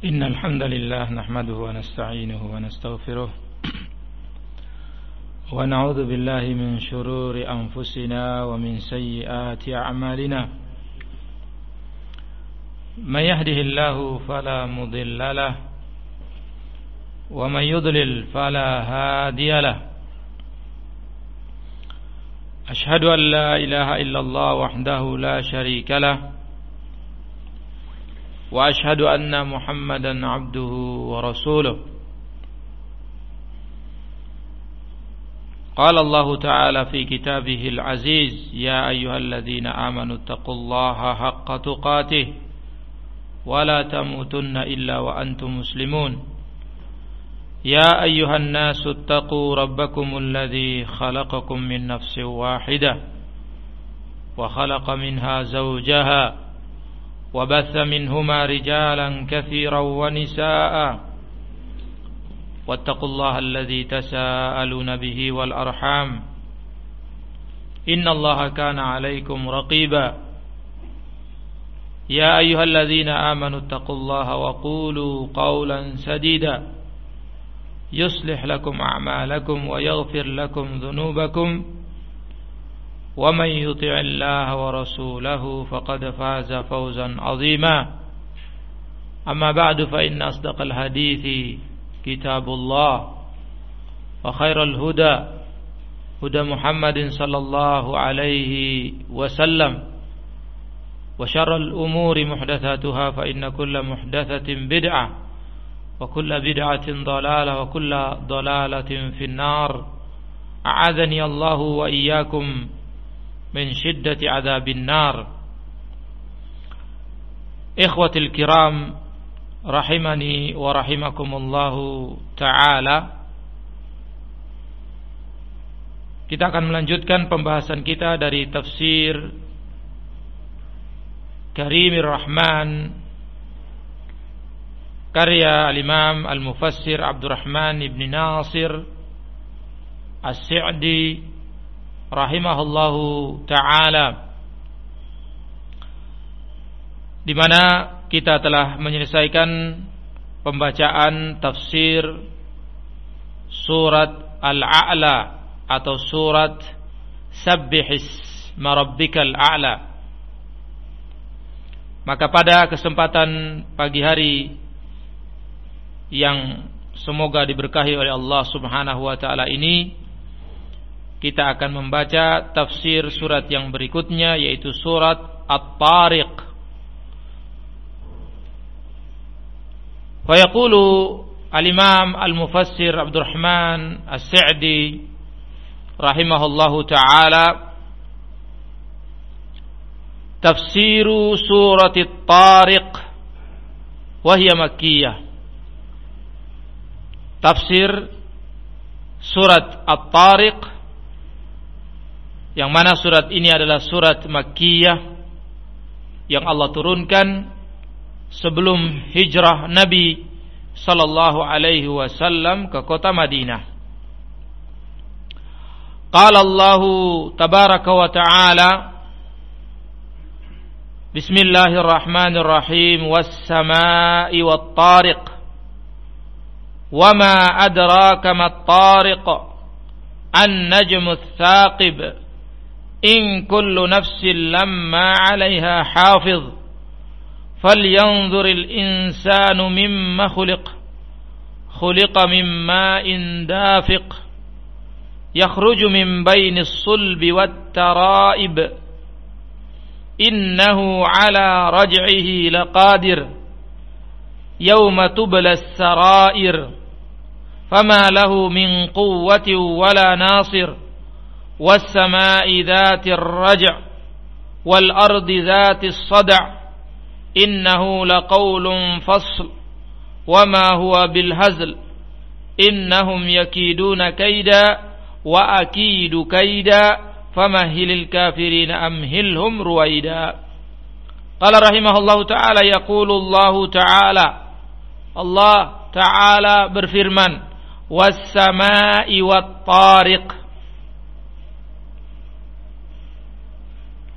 إن الحمد لله نحمده ونستعينه ونستغفره ونعوذ بالله من شرور أنفسنا ومن سيئات أعمالنا من يهده الله فلا مضل له ومن يضلل فلا هادي له أشهد أن لا إله إلا الله وحده لا شريك له وأشهد أن محمدا عبده ورسوله قال الله تعالى في كتابه العزيز يا أيها الذين آمنوا اتقوا الله حق تقاته ولا تموتن إلا وأنتم مسلمون يا أيها الناس اتقوا ربكم الذي خلقكم من نفس واحدة وخلق منها زوجها وبث منهما رجالا كثيرا ونساء واتقوا الله الذي تساءلون به والأرحام إن الله كان عليكم رقيبا يا أيها الذين آمنوا اتقوا الله وقولوا قولا سديدا يصلح لكم أعمالكم ويغفر لكم ذنوبكم ومن يطع الله ورسوله فقد فاز فوزا عظيما أما بعد فإن أصدق الحديث كتاب الله وخير الهدى هدى محمد صلى الله عليه وسلم وشر الأمور محدثاتها فإن كل محدثة بدعة وكل بدعة ضلالة وكل ضلالة في النار أعاذني الله وإياكم من شدة عذاب النار. إخوة الكرام rahimani wa rahimakumullahu ta'ala. Kita akan melanjutkan pembahasan kita dari tafsir Karimir Rahman karya al-Imam al-Mufassir Abdurrahman ibn Nasir As-Sa'di rahimahullahu ta'ala, di mana kita telah menyelesaikan pembacaan tafsir surat Al-A'la atau surat Sabbihisma Rabbikal A'la. Maka pada kesempatan pagi hari yang semoga diberkahi oleh Allah Subhanahu wa taala ini, kita akan membaca tafsir surat yang berikutnya, yaitu surat At-Tariq. Fa yaqulu al-Imam al-Mufassir Abdurrahman As-Sa'di rahimahullahu ta'ala, tafsiru surat At-Tariq wa hiya makkiyah. Tafsir surat At-Tariq, yang mana surat ini adalah surat makkiyah yang Allah turunkan sebelum hijrah Nabi sallallahu alaihi wasallam ke kota Madinah. Qala Allah tabaraka wa ta'ala, Bismillahirrahmanirrahim, was-samaa'i wat-tariq wama adraka mat-tariq an-najmu ats-tsaqib in kullu nafsin lamma 'alayha hafiz falyanzuril insanu mimma khuliqa min ma'in dafiq yakhruju min bainis sulbi wat tara'ib innahu 'ala raj'ihi laqadir yawma tubla as-sara'ir fama lahu min quwwatin wala nasir والسماء ذات الرجع والأرض ذات الصدع إنه لقول فصل وما هو بالهزل إنهم يكيدون كيدا وأكيد كيدا فمهل الكافرين أمهلهم رويدا. قال رحمه الله تعالى يقول الله تعالى, Allah Ta'ala berfirman, was-samaa'i wat-tariq,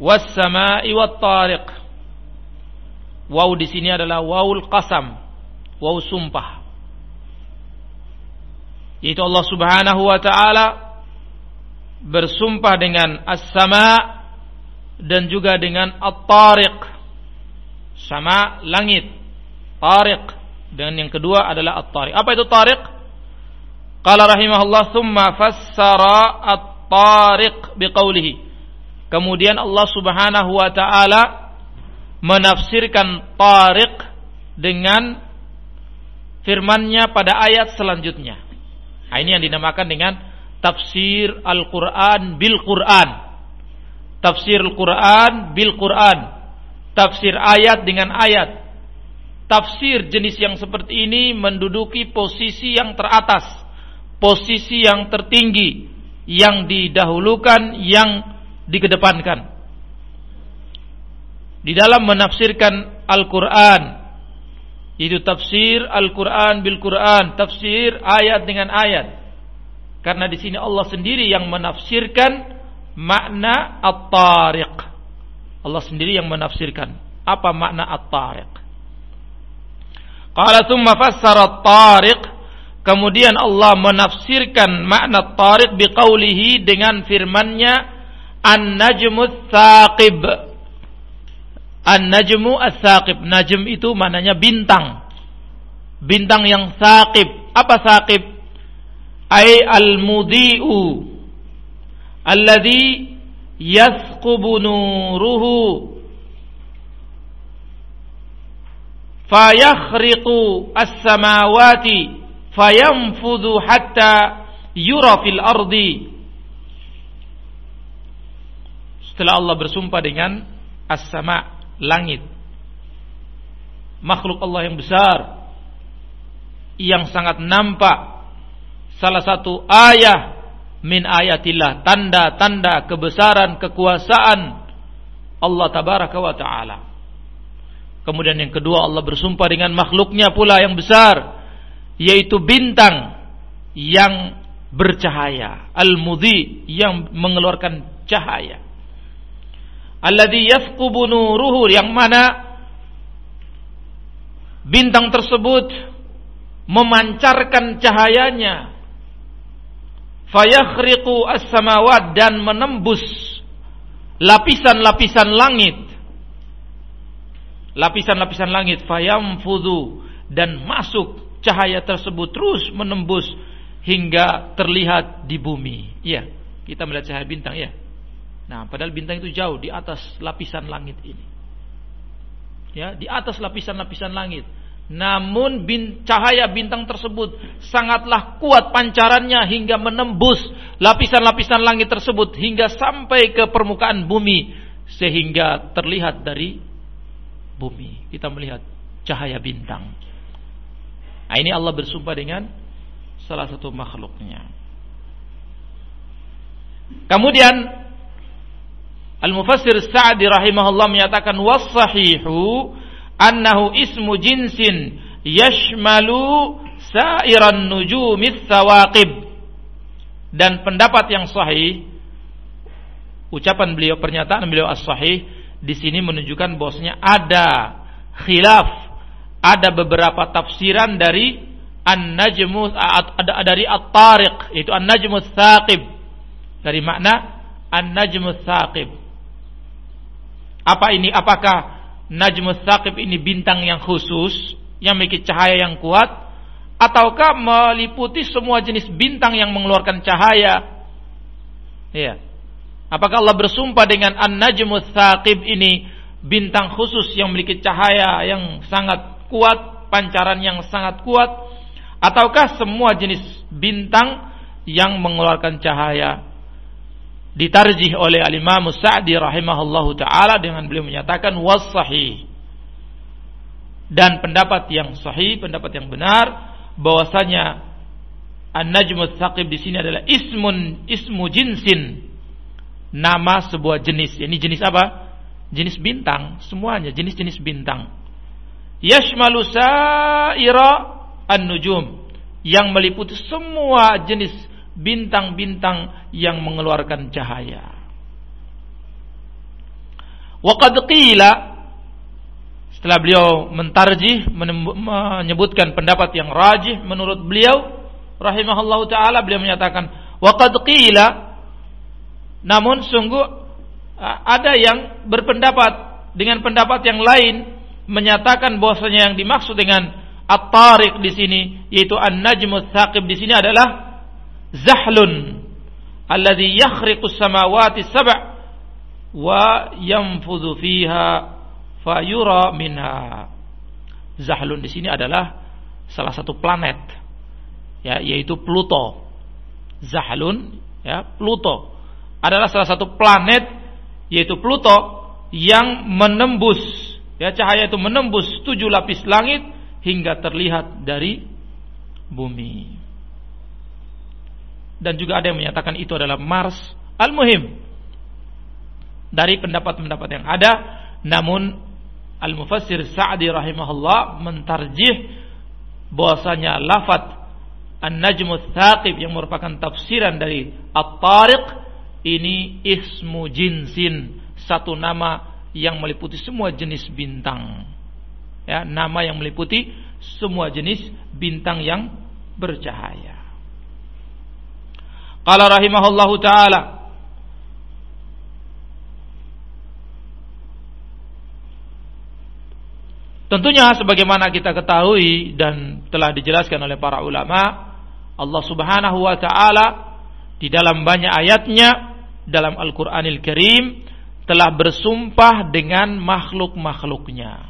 was-samaa'i wat-tariq. Waw di sini adalah wawul qasam, waw sumpah. Yaitu Allah Subhanahu wa ta'ala bersumpah dengan as-sama dan juga dengan at-tariq. Sama langit, tariq, dan yang kedua adalah at-tariq. Apa itu tariq? Qala rahimahullah thumma fassara at-tariq biqaulihi. Kemudian Allah Subhanahu wa ta'ala menafsirkan tariq dengan firman-Nya pada ayat selanjutnya. Nah, ini yang dinamakan dengan tafsir Al-Quran bil Quran. Tafsir Al-Quran bil Quran. Tafsir ayat dengan ayat. Tafsir jenis yang seperti ini menduduki posisi yang teratas, posisi yang tertinggi, yang didahulukan, yang dikedepankan di dalam menafsirkan Al-Quran. Itu tafsir Al-Quran bil Quran, tafsir ayat dengan ayat. Karena di sini Allah sendiri yang menafsirkan makna at-tariq. Allah sendiri yang menafsirkan apa makna at-tariq. Qala thumma fassara at-tariq. Kemudian Allah menafsirkan makna at-tariq biqaulihi dengan firman-Nya an-najmu tsaqib. An-najmu as-saqib. Najm itu maknanya bintang. Bintang yang saqib. Apa saqib? Ay al-mudhi'u alladhi yathqubu nuruhu fayakhriqu as-samawati fayanfudhu hatta yura fil ardi. Setelah Allah bersumpah dengan as-sama, langit, makhluk Allah yang besar, yang sangat nampak, salah satu ayah min ayatillah, tanda-tanda kebesaran, kekuasaan Allah tabaraka wa ta'ala. Kemudian yang kedua, Allah bersumpah dengan makhluknya pula yang besar, yaitu bintang yang bercahaya, al-mudhi, yang mengeluarkan cahaya. Alladhi yathqubu nuruhu, yang mana bintang tersebut memancarkan cahayanya. Fayakhriqu as-samawat, dan menembus lapisan-lapisan langit. Lapisan-lapisan langit, fayamfudhu, dan masuk cahaya tersebut terus menembus hingga terlihat di bumi. Iya, kita melihat cahaya bintang, ya. Nah, padahal bintang itu jauh di atas lapisan langit ini. Ya, di atas lapisan-lapisan langit. Namun cahaya bintang tersebut sangatlah kuat pancarannya hingga menembus lapisan-lapisan langit tersebut hingga sampai ke permukaan bumi, sehingga terlihat dari bumi. Kita melihat cahaya bintang. Nah, ini Allah bersumpah dengan salah satu makhluknya. Kemudian Al-Mufassir Sa'di rahimahullah menyatakan was-sahihu annahu ismu jinsin yashmalu sa'iran nujumits sawaqib. Dan pendapat yang sahih, ucapan beliau, pernyataan beliau as-sahih di sini menunjukkan bahwasanya ada khilaf, ada beberapa tafsiran dari an-najmu, dari at-tariq, yaitu an-najmu tsaqib, dari makna an-najmu tsaqib. Apa ini? Apakah najmu tsaqib ini bintang yang khusus yang memiliki cahaya yang kuat, ataukah meliputi semua jenis bintang yang mengeluarkan cahaya? Ya. Apakah Allah bersumpah dengan an-najmu tsaqib ini bintang khusus yang memiliki cahaya yang sangat kuat, pancaran yang sangat kuat, ataukah semua jenis bintang yang mengeluarkan cahaya? Ditarjih oleh Al-Imam Sa'di rahimahullahu ta'ala dengan beliau menyatakan was-sahih. Dan pendapat yang sahih, pendapat yang benar, bahwasanya an-najmu tsaqib di sini adalah ismu jinsin, nama sebuah jenis. Ini jenis apa? Jenis bintang, semuanya jenis-jenis bintang. Yashmalu sa'ira an-nujum, yang meliputi semua jenis bintang-bintang yang mengeluarkan cahaya. Wa qad qila, Setelah beliau mentarjih, menyebutkan pendapat yang rajih menurut beliau rahimahullahu taala, beliau menyatakan wa qad qila, namun sungguh ada yang berpendapat dengan pendapat yang lain menyatakan bahwasanya yang dimaksud dengan at-tariq di sini yaitu an-najmus tsaqib di sini adalah zahlun alladhi yakhriqu as-samawati sab' wa yanfudhu fiha fayura minha. Zahlun di sini adalah salah satu planet, ya, yaitu Pluto. Zahlun, ya, Pluto adalah salah satu planet yaitu Pluto yang menembus, ya, cahaya itu menembus 7 lapis langit hingga terlihat dari bumi. Dan juga ada yang menyatakan itu adalah Mars. Al-muhim, dari pendapat-pendapat yang ada, namun Al-Mufassir Sa'di rahimahullah mentarjih bahwasanya lafaz An-Najmus Tsaqib yang merupakan tafsiran dari At-Tariq ini ismu jinsin, satu nama yang meliputi semua jenis bintang. Ya, nama yang meliputi semua jenis bintang yang bercahaya. Qala rahimahullahu taala, tentunya sebagaimana kita ketahui dan telah dijelaskan oleh para ulama, Allah Subhanahu wa taala di dalam banyak ayatnya dalam Al-Qur'anil Karim telah bersumpah dengan makhluk-makhluknya.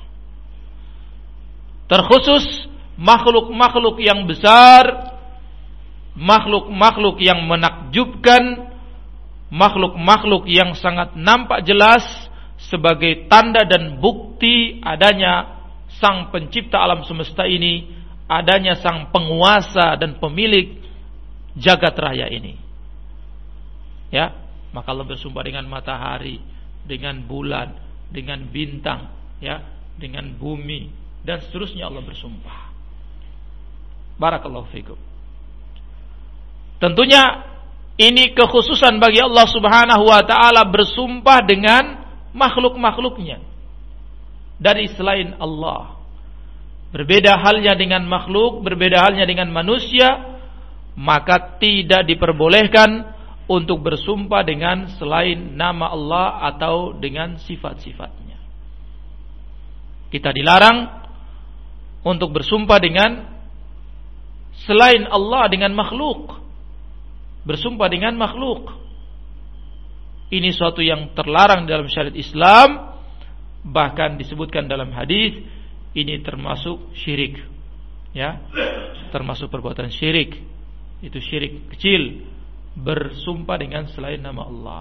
Terkhusus makhluk-makhluk yang besar, makhluk-makhluk yang menakjubkan, makhluk-makhluk yang sangat nampak jelas sebagai tanda dan bukti adanya Sang Pencipta alam semesta ini, adanya Sang Penguasa dan Pemilik jagat raya ini. Ya, maka Allah bersumpah dengan matahari, dengan bulan, dengan bintang, ya, dengan bumi dan seterusnya Allah bersumpah. Barakallahu fikum. Tentunya ini kekhususan bagi Allah Subhanahu wa taala bersumpah dengan makhluk-makhluknya dari selain Allah. Berbeda halnya dengan makhluk, berbeda halnya dengan manusia, maka tidak diperbolehkan untuk bersumpah dengan selain nama Allah atau dengan sifat-sifatnya. Kita dilarang untuk bersumpah dengan selain Allah, dengan makhluk. Bersumpah dengan makhluk. Ini suatu yang terlarang dalam syariat Islam. Bahkan disebutkan dalam hadis ini termasuk syirik, ya, termasuk perbuatan syirik. Itu syirik kecil, bersumpah dengan selain nama Allah.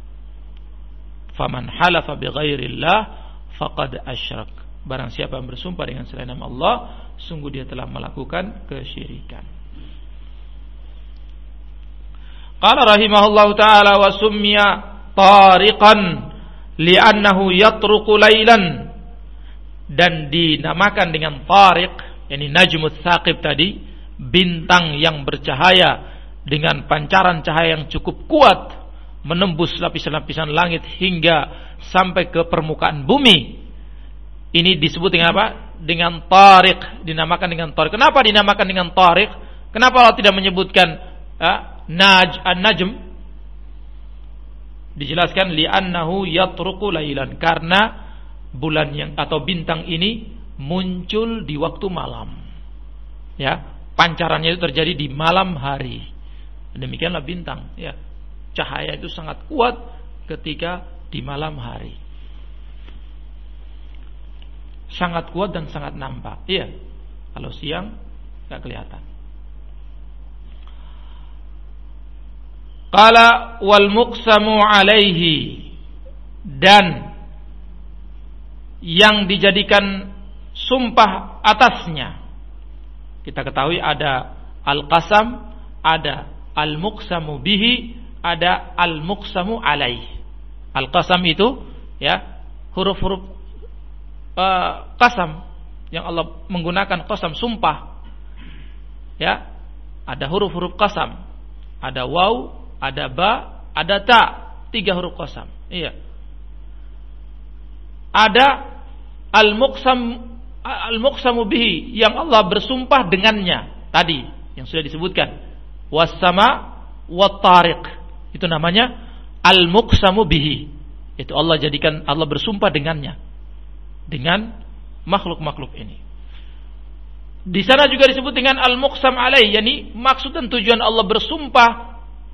Faman halafa bighairillah faqad asyrak. Barang siapa yang bersumpah dengan selain nama Allah, sungguh dia telah melakukan kesyirikan. Qala rahimahullahu taala wa summiya tariqan li'annahu yatruqu lailan, dan dinamakan dengan tariq, yakni najmus tsaqib tadi, bintang yang bercahaya dengan pancaran cahaya yang cukup kuat menembus lapisan-lapisan langit hingga sampai ke permukaan bumi. Ini disebut dengan apa? Dengan tariq, dinamakan dengan tariq. Kenapa dinamakan dengan tariq? Kenapa Allah tidak menyebutkan an-najm? Dijelaskan li'annahu yatruqu lailan, karena bulan yang atau bintang ini muncul di waktu malam. Ya, pancarannya itu terjadi di malam hari. Demikianlah bintang, ya. Cahaya itu sangat kuat ketika di malam hari. Sangat kuat dan sangat nampak. Iya. Kalau siang enggak kelihatan. Qala wal muqsamu alaihi, dan yang dijadikan sumpah atasnya. Kita ketahui ada al-qasam, ada al-muqsamu bihi, ada al-muqsamu alaih. Al-qasam itu, ya, huruf-huruf qasam yang Allah menggunakan qasam sumpah. Ya, ada huruf-huruf qasam. Ada waw, ada ba, ada ta, 3 huruf qasam. Iya. Ada al-muqsamu bihi, yang Allah bersumpah dengannya tadi yang sudah disebutkan, was-sama wat-tariq, itu namanya al-muqsamu bihi. Itu Allah bersumpah dengannya, dengan makhluk-makhluk ini. Di sana juga disebut dengan al-muqsam alaih, yakni maksud dan tujuan Allah bersumpah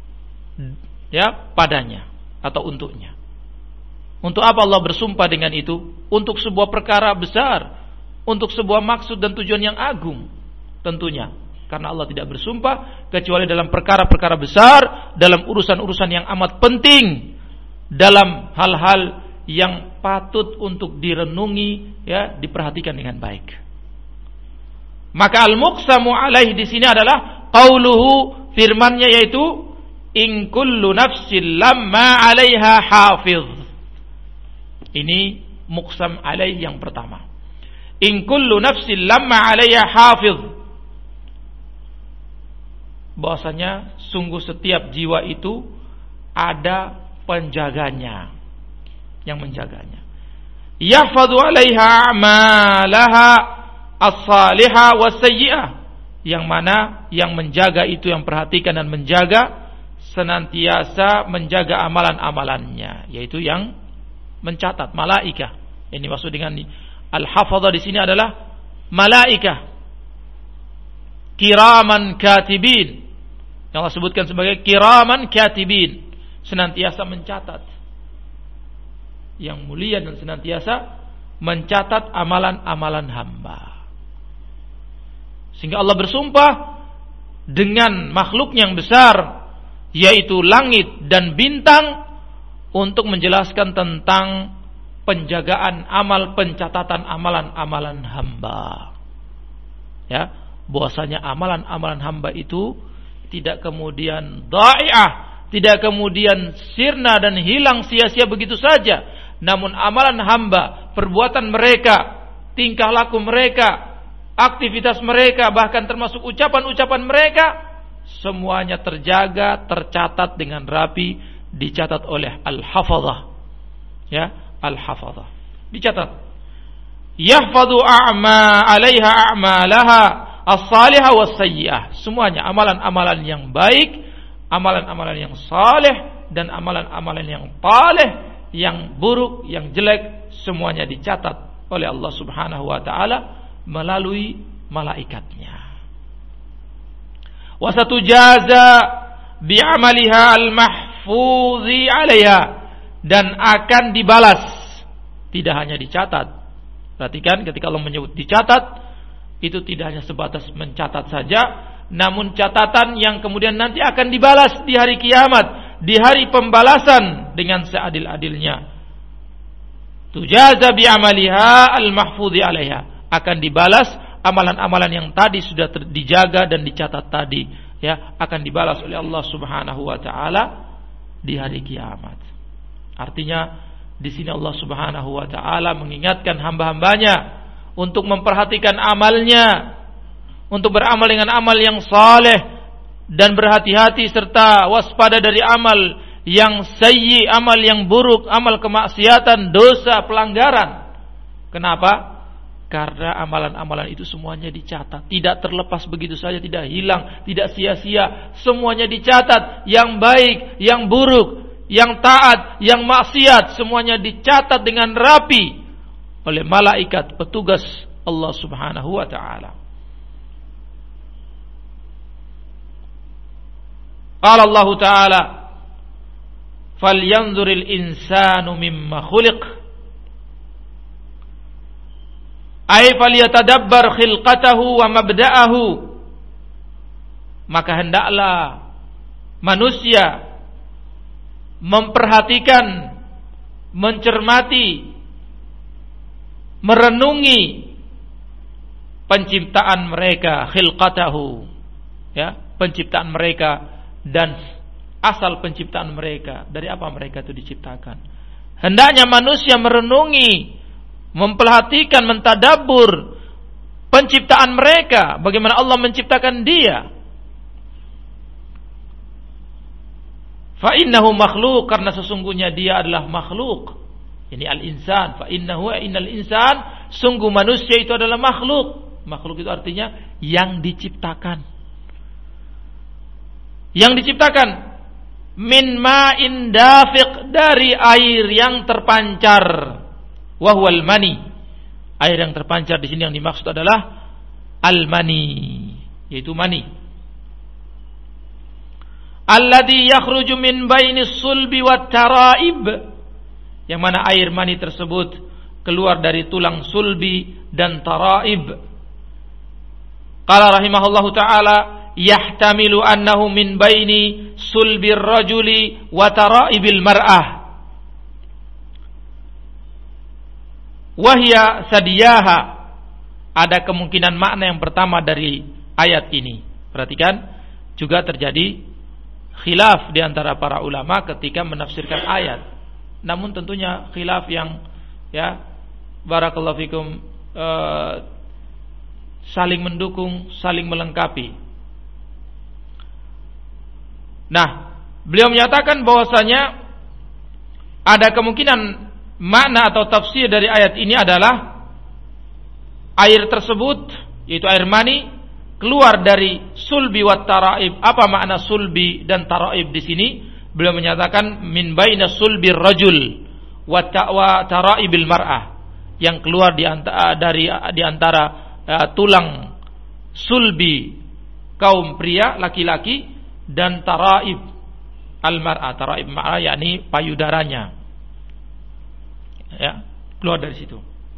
ya padanya atau untuknya. Untuk apa Allah bersumpah dengan itu? Untuk sebuah perkara besar, untuk sebuah maksud dan tujuan yang agung tentunya. Karena Allah tidak bersumpah kecuali dalam perkara-perkara besar, dalam urusan-urusan yang amat penting, dalam hal-hal yang patut untuk direnungi, ya, diperhatikan dengan baik. Maka al-muqsamu alaih di sini adalah qauluhu, firman-Nya yaitu in kullu nafsin lamma 'alaiha hafiz. Ini muqsam alaih yang pertama. In kullu nafsin lamma 'alaiha hafiz. Bahwasanya sungguh setiap jiwa itu ada penjaganya, yang menjaganya. Yahfadhu 'alaiha a'malaha as-salihah was-sayyi'ah, yang mana yang menjaga itu, yang perhatikan dan menjaga, senantiasa menjaga amalan-amalannya, yaitu yang mencatat, malaikah. Ini maksud dengan al-hafadhah di sini adalah malaikah kiraman katibin, yang Allah sebutkan sebagai kiraman katibin, senantiasa mencatat, yang mulia dan senantiasa mencatat amalan-amalan hamba. Sehingga Allah bersumpah dengan makhluk yang besar, yaitu langit dan bintang, untuk menjelaskan tentang penjagaan amal, pencatatan amalan-amalan hamba. Ya, bahwasanya amalan-amalan hamba itu tidak kemudian dha'i'ah, tidak kemudian sirna dan hilang sia-sia begitu saja. Namun amalan hamba, perbuatan mereka, tingkah laku mereka, aktivitas mereka, bahkan termasuk ucapan-ucapan mereka, semuanya terjaga, tercatat dengan rapi, dicatat oleh al-hafadhah. Ya, al-hafadhah. Dicatat. Yahfadhu 'alaiha a'malaha as-salihah was-sayyi'ah. Semuanya amalan-amalan yang baik, amalan-amalan yang saleh, dan amalan-amalan yang taleh, yang buruk, yang jelek, semuanya dicatat oleh Allah Subhanahu wa taala melalui malaikatnya. Wa satujaza bi'amaliha al-mahfuzi 'alaiha, dan akan dibalas, tidak hanya dicatat. Perhatikan, ketika Allah menyebut dicatat, itu tidak hanya sebatas mencatat saja, namun catatan yang kemudian nanti akan dibalas di hari kiamat, di hari pembalasan dengan seadil-adilnya. Tujaza bi'amaliha al-mahfuzi 'alaiha, akan dibalas amalan-amalan yang tadi sudah dijaga dan dicatat tadi, ya, akan dibalas oleh Allah Subhanahu wa taala di hari kiamat. Artinya di sini Allah Subhanahu wa taala mengingatkan hamba-hambanya untuk memperhatikan amalnya, untuk beramal dengan amal yang saleh, dan berhati-hati serta waspada dari amal yang sayyi, amal yang buruk, amal kemaksiatan, dosa, pelanggaran. Kenapa? Karena amalan-amalan itu semuanya dicatat, tidak terlepas begitu saja, tidak hilang, tidak sia-sia, semuanya dicatat, yang baik, yang buruk, yang taat, yang maksiat, semuanya dicatat dengan rapi oleh malaikat petugas Allah Subhanahu wa taala. Qala Allah taala, "Falyanzuril insanu mimma khuliq." Ay falyatadabbar khilqatahu wa mabda'ahu. Maka hendaklah manusia memperhatikan, mencermati, merenungi penciptaan mereka, khilqatahu, ya, penciptaan mereka dan asal penciptaan mereka, dari apa mereka itu diciptakan. Hendaknya manusia merenungi, memperhatikan, mentadabbur penciptaan mereka, bagaimana Allah menciptakan dia. Fa innahu makhluk, karena sesungguhnya dia adalah makhluk. Ini al-insan, fa innahu innal insan, sungguh manusia itu adalah makhluk. Makhluk itu artinya yang diciptakan. Yang diciptakan min ma'in dafiq, dari air yang terpancar. Wa huwal mani. Air yang terpancar di sini yang dimaksud adalah al-mani, yaitu mani. Alladhi yakhruju min bainis sulbi wat taraib, yang mana air mani tersebut keluar dari tulang sulbi dan taraib. Qala rahimahullahu taala yahtamilu annahu min baini sulbir rajuli wa taraibil mar'ah wa hiya sadiyaha. Ada kemungkinan makna yang pertama dari ayat ini. Perhatikan, juga terjadi khilaf di antara para ulama ketika menafsirkan ayat. Namun tentunya khilaf yang barakallahu fikum saling mendukung, saling melengkapi. Nah, beliau menyatakan bahwasanya ada kemungkinan makna atau tafsir dari ayat ini adalah air tersebut, yaitu air mani, keluar dari sulbi wat taraib. Apa makna sulbi dan taraib di sini? Beliau menyatakan min baina sulbir rajul wa taraibil mar'ah, yang keluar di antara tulang sulbi kaum pria laki-laki dan taraib al mar'ah. Taraib mar'ah yakni payudaranya. Ya, keluar dari situ.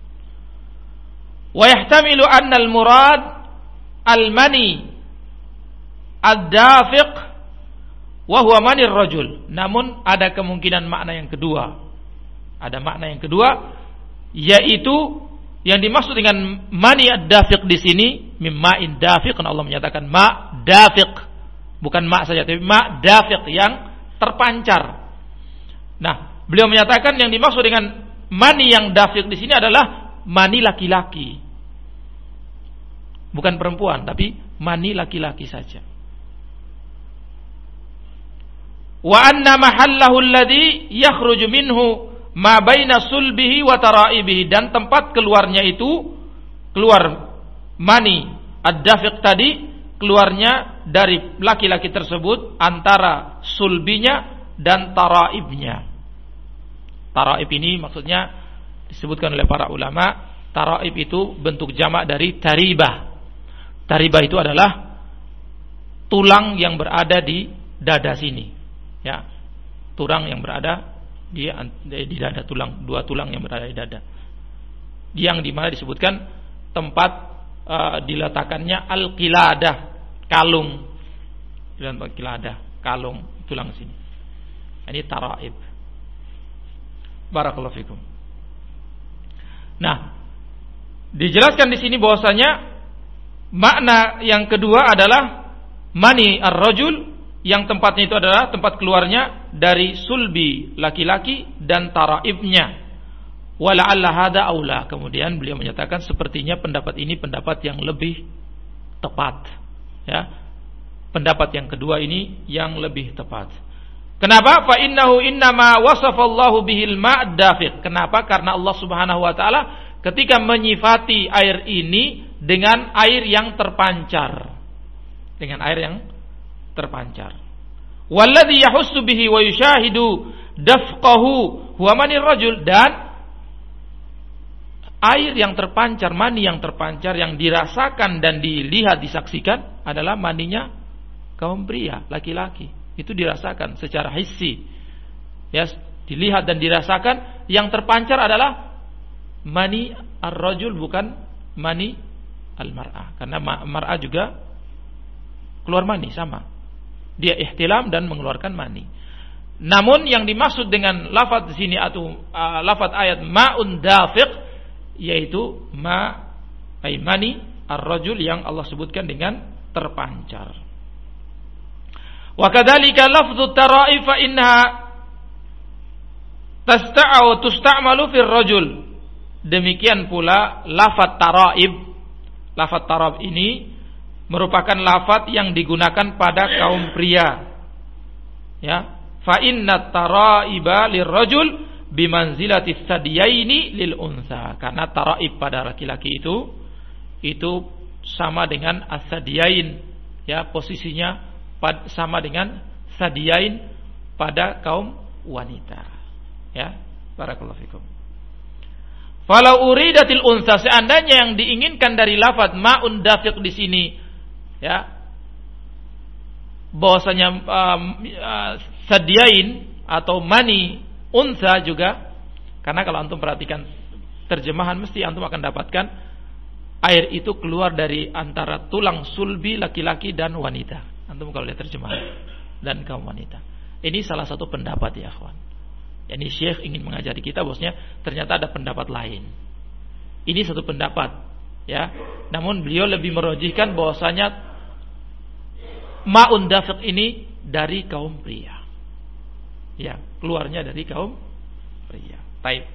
Wa yahtamilu anna al murad al-mani ad-dafiq wa huwa manir rajul. Namun ada kemungkinan makna yang kedua. Ada makna yang kedua, yaitu yang dimaksud dengan mani ad-dafiq di sini mimma'in dafiq, karena Allah menyatakan ma dafiq, bukan ma saja tapi ma dafiq yang terpancar. Nah, beliau menyatakan yang dimaksud dengan mani yang dafiq di sini adalah mani laki-laki. Bukan perempuan, tapi mani laki-laki saja. Wa anna mahallahu alladhi yakhruju minhu ma baina sulbihi wa taraibihi, dan tempat keluarnya itu, keluar mani ad-dafiq tadi, keluarnya dari laki-laki tersebut antara sulbinya dan taraibnya. Taraib ini maksudnya disebutkan oleh para ulama, taraib itu bentuk jamak dari taribah. Taribah itu adalah tulang yang berada di dada sini, ya, tulang yang berada di dada, dua tulang yang berada di dada, yang dimana disebutkan tempat diletakkannya al-qiladah, kalung, kalung tulang sini. Ini taraib. Barakallahu fikum. Nah, dijelaskan di sini bahwasanya makna yang kedua adalah mani ar-rajul, yang tempatnya itu adalah tempat keluarnya dari sulbi laki-laki dan taraibnya. Wala'alla hada aula. Kemudian beliau menyatakan sepertinya pendapat ini pendapat yang lebih tepat. Ya. Pendapat yang kedua ini yang lebih tepat. Kenapa? Fa innahu innama wasafallahu bihil ma'ad dafiq. Kenapa? Karena Allah Subhanahu wa taala ketika menyifati air ini dengan air yang terpancar. Dengan air yang terpancar. Walladhi yahussu bihi wa yushahidu dafqahu huwa manir rajul, dan air yang terpancar, mani yang terpancar yang dirasakan dan dilihat, disaksikan adalah maninya kaum pria, laki-laki. Itu dirasakan secara hissi. Ya, dilihat dan dirasakan. Yang terpancar adalah mani ar-rajul, bukan mani al-mar'ah. Karena mar'ah juga keluar mani, sama. Dia ihtilam dan mengeluarkan mani. Namun yang dimaksud dengan lafaz di sini atau lafaz ayat ma'un dafiq, yaitu ay mani ar-rajul yang Allah sebutkan dengan terpancar. Wa kadzalika lafdzu taraif fa innaha tasta'u tusta'malu fir rajul. Demikian pula lafaz taraib. Lafaz taraib ini merupakan lafaz yang digunakan pada kaum pria. Ya, fa inna taraiba lirrajul bimanzilati sadiyaini lil unsa. Karena taraib pada laki-laki itu sama dengan as-sadiyain, ya, posisinya sama dengan sadiyain pada kaum wanita. Ya, barakallahu fikum. Falau uridatil unsa, seandainya yang diinginkan dari lafaz ma'un dafiq di sini, ya, bahwasanya sadiyain atau mani unsa juga, karena kalau antum perhatikan terjemahan mesti antum akan dapatkan air itu keluar dari antara tulang sulbi laki-laki dan wanita. Antum kalau lihat terjemahan dan kaum wanita. Ini salah satu pendapat ya akhwan. Yani Syekh ingin mengajari kita bahwasanya ternyata ada pendapat lain. Ini satu pendapat, ya. Namun beliau lebih merojihkan bahwasanya ma'un dafiq ini dari kaum pria. Ya, keluarnya dari kaum pria. Baik.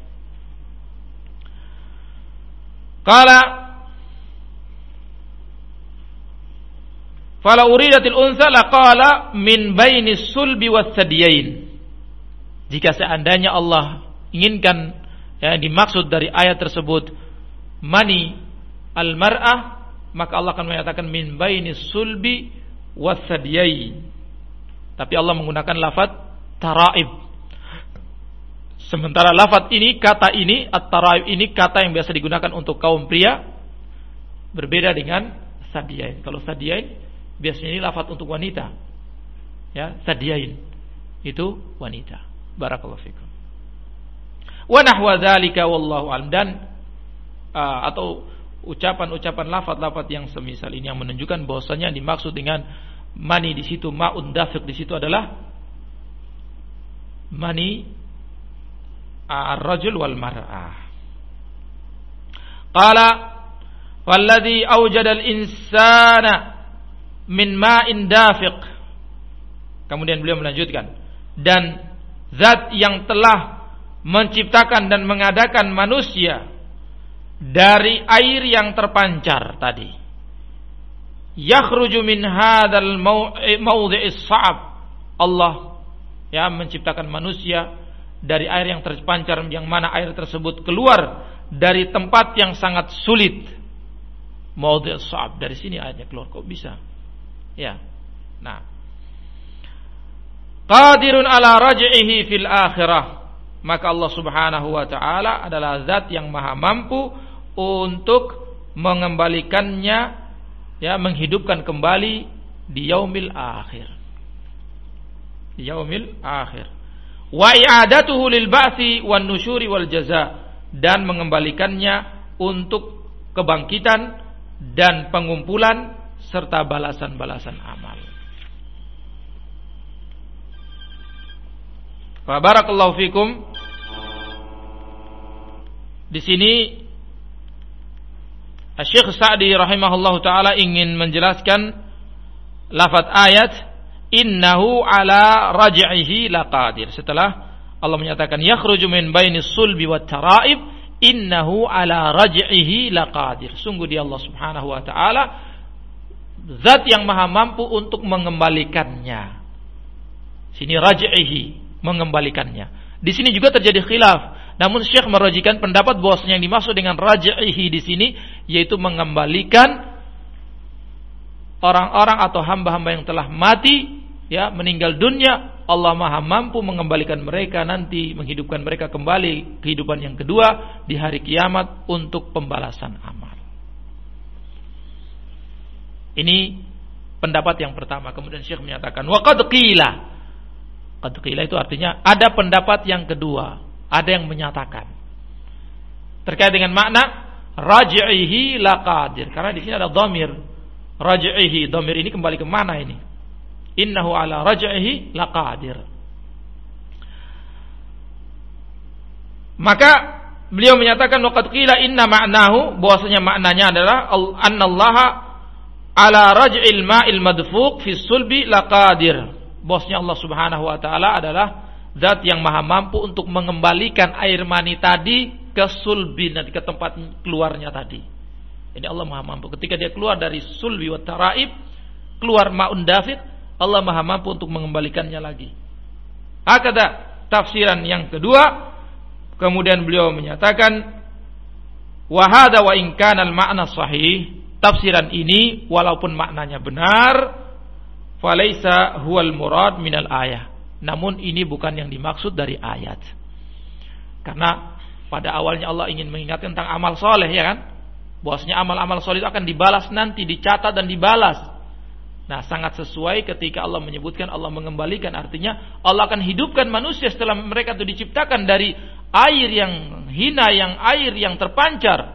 Fala uridatil unsa laqala min bainis sulbi was sadiyain. Jika seandainya Allah inginkan, ya, dimaksud dari ayat tersebut mani al-mar'ah, maka Allah akan menyatakan min bainis sulbi was sadiyain. Tapi Allah menggunakan lafaz taraib. Sementara lafaz ini, kata ini, at-taraib ini kata yang biasa digunakan untuk kaum pria, berbeda dengan sadiyain. Kalau sadiyain biasanya ini lafaz untuk wanita. Ya, sadiyain itu wanita. Barakallahu fikum. Wa nahwa dzalika wallahu a'lam. Dan atau ucapan-ucapan lafaz-lafaz yang semisal ini yang menunjukkan bahwasanya dimaksud dengan mani di situ, ma'un dafiq di situ adalah mani ar-rajul wal mar'ah. Qala walladhi awjada al-insana min ma'in dafiq. Kemudian beliau melanjutkan, dan zat yang telah menciptakan dan mengadakan manusia dari air yang terpancar tadi. Yakhruju min hadzal mawdhi'is sa'ab. Allah, ya, menciptakan manusia dari air yang terpancar, yang mana air tersebut keluar dari tempat yang sangat sulit. Mawdhi'is sa'ab, dari sini ayatnya keluar, kok bisa? Ya. Nah, qadirun ala raj'ihi fil akhirah, maka Allah Subhanahu wa taala adalah zat yang maha mampu untuk mengembalikannya, ya, menghidupkan kembali di yaumil akhir. Di yaumil akhir. Wa i'adatuhu lil ba'tsi wan nusyuri wal jaza, dan mengembalikannya untuk kebangkitan dan pengumpulan serta balasan-balasan amal. Fa barakallahu fikum. Di sini Syekh Sa'di rahimahullahu taala ingin menjelaskan lafaz ayat innahu ala raj'ihi laqadir. Setelah Allah menyatakan yakhruju min bainis sulbi wat taraib, innahu ala raj'ihi laqadir. Sungguh dia Allah Subhanahu wa taala zat yang maha mampu untuk mengembalikannya. Sini raj'ihi, mengembalikannya. Di sini juga terjadi khilaf. Namun Syekh merajihkan pendapat bahwasanya yang dimaksud dengan raj'ihi di sini yaitu mengembalikan orang-orang atau hamba-hamba yang telah mati, ya, meninggal dunia. Allah maha mampu mengembalikan mereka nanti, menghidupkan mereka kembali kehidupan yang kedua di hari kiamat untuk pembalasan amal. Ini pendapat yang pertama. Kemudian Syekh menyatakan wa qad qila. Qad qila itu artinya ada pendapat yang kedua, ada yang menyatakan terkait dengan makna raj'ihi laqadir. Karena di sini ada dhamir raj'ihi. Dhamir ini kembali ke mana ini? Innahu ala raj'ihi laqadir. Maka beliau menyatakan waqad qila inna ma'nahu, bahwasanya maknanya adalah annallaha ala raj'il ma'il madfuq fi sulbi laqadir. Bahwasanya Allah Subhanahu wa taala adalah zat yang maha mampu untuk mengembalikan air mani tadi ke sulbi, nanti ke tempat keluarnya tadi. Jadi Allah maha mampu ketika dia keluar dari sulbi wa taraib, keluar ma'un dafiq, Allah maha mampu untuk mengembalikannya lagi. Hakada tafsiran yang kedua, Kemudian beliau menyatakan, wa hadza wa in kana al-ma'na sahih, tafsiran ini walaupun maknanya benar, falaisa huwal murad minal ayah. Namun ini bukan yang dimaksud dari ayat. Karena pada awalnya Allah ingin mengingatkan tentang amal soleh, ya kan? Bahwasanya amal-amal soleh itu akan dibalas nanti, dicatat dan dibalas. Nah, sangat sesuai ketika Allah menyebutkan Allah mengembalikan, artinya Allah akan hidupkan manusia setelah mereka itu diciptakan dari air yang hina, air yang terpancar.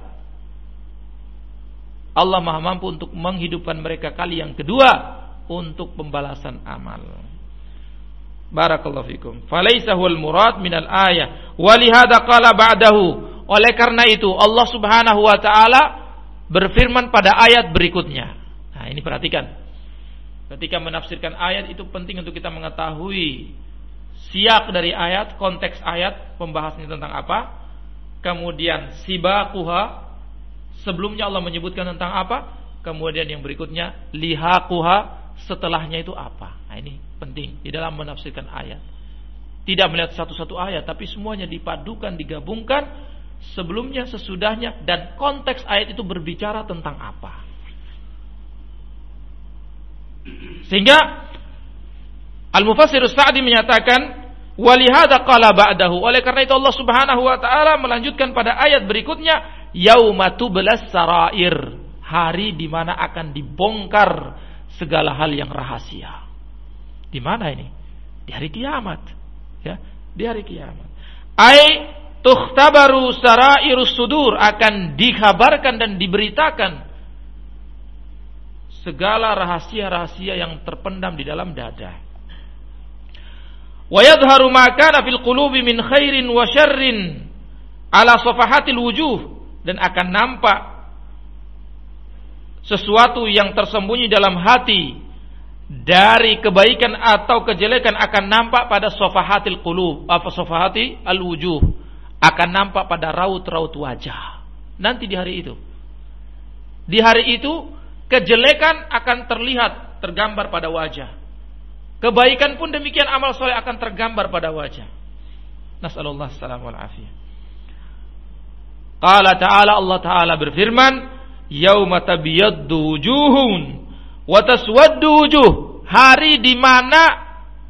Allah Maha mampu untuk menghidupkan mereka kali yang kedua untuk pembalasan amal. Barakallahu fikum. Falaisa huwal murad minal ayah. Walihada qala ba'dahu. Oleh karena itu Allah Subhanahu wa taala berfirman pada ayat berikutnya. Nah, ini perhatikan. Ketika menafsirkan ayat itu penting untuk kita mengetahui siyak dari ayat, konteks ayat, pembahasannya tentang apa. Kemudian sibaquha, sebelumnya Allah menyebutkan tentang apa. Kemudian yang berikutnya lihaquha, setelahnya itu apa. Nah, ini penting di dalam menafsirkan ayat. Tidak melihat satu-satu ayat, tapi semuanya dipadukan, digabungkan, sebelumnya, sesudahnya, dan konteks ayat itu berbicara tentang apa. Sehingga Al-Mufassir As-Sa'di menyatakan, walihada qala ba'dahu. Oleh karena itu Allah Subhanahu wa taala melanjutkan pada ayat berikutnya, yauma tublas sarair, hari di mana akan dibongkar segala hal yang rahasia. Di mana ini? Di hari kiamat. Ya, di hari kiamat. Ai tukhtabaru sarairus sudur, akan dikabarkan dan diberitakan segala rahasia-rahasia yang terpendam di dalam dada. Wa yadhharu ma kana fil qulubi min khairin wa syarrin ala safahatil wujuh, dan akan nampak sesuatu yang tersembunyi dalam hati dari kebaikan atau kejelekan akan nampak pada safahatil qulub, safahati al wujuh, akan nampak pada raut-raut wajah. Nanti di hari itu. Di hari itu kejelekan akan terlihat, tergambar pada wajah. Kebaikan pun demikian, amal soleh akan tergambar pada wajah. Nas'alullah salamul afiyah. Qala ta'ala, Allah ta'ala berfirman, yauma tabyaddu wujuhun wa taswaddu wujuh, hari di mana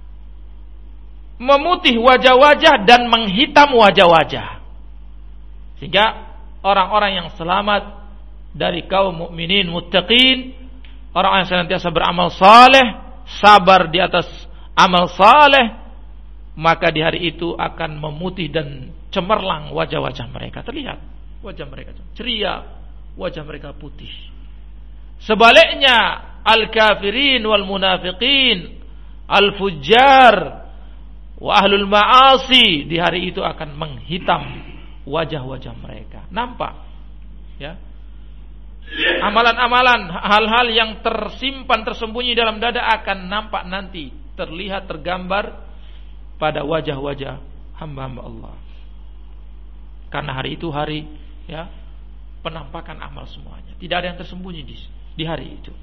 memutih wajah-wajah dan menghitam wajah-wajah. Sehingga orang-orang yang selamat dari kaum mukminin muttaqin, orang yang senantiasa beramal saleh, sabar di atas amal saleh, maka di hari itu akan memutih dan cemerlang wajah-wajah mereka. Terlihat wajah mereka ceria, wajah mereka putih. Sebaliknya al-kafirin wal munafiqin, al-fujjar wa ahlul ma'asi, di hari itu akan menghitam wajah-wajah mereka. Nampak, ya, amalan-amalan, hal-hal yang tersimpan, tersembunyi dalam dada akan nampak nanti, terlihat, tergambar pada wajah-wajah hamba-hamba Allah. Karena hari itu hari, ya, penampakan amal semuanya. Tidak ada yang tersembunyi di hari itu.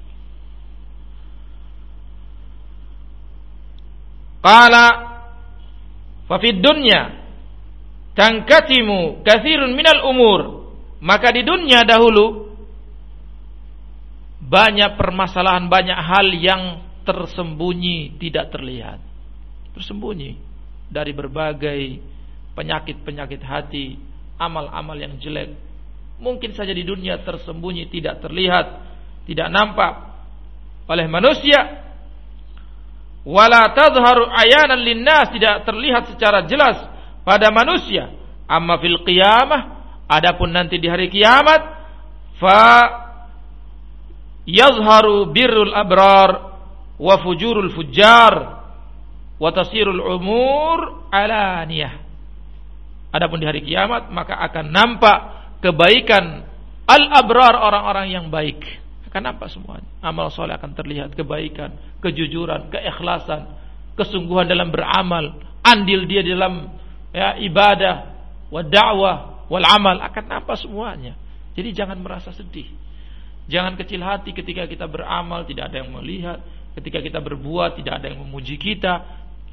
Qala fa fid dunya tankatimu katsirun minal umur, maka di dunia dahulu banyak permasalahan, banyak hal yang tersembunyi, tidak terlihat. Tersembunyi dari berbagai penyakit-penyakit hati, amal-amal yang jelek. Mungkin saja di dunia tersembunyi, tidak terlihat, tidak nampak oleh manusia. Wala tadhharu ayanan linnas, tidak terlihat secara jelas pada manusia. Amma fil qiyamah, adapun nanti di hari kiamat, fa yazharu birrul abrar wa fujurul fujjar wa tasirul umur alaniyah. Adapun di hari kiamat maka akan nampak kebaikan al-abrar, orang-orang yang baik. Akan nampak semuanya. Amal soleh akan terlihat, kebaikan, kejujuran, keikhlasan, kesungguhan dalam beramal, andil dia dalam, ya, ibadah, wa da'wah, wal amal, akan nampak semuanya. Jadi jangan merasa sedih. Jangan kecil hati ketika kita beramal tidak ada yang melihat, ketika kita berbuat tidak ada yang memuji kita, ya.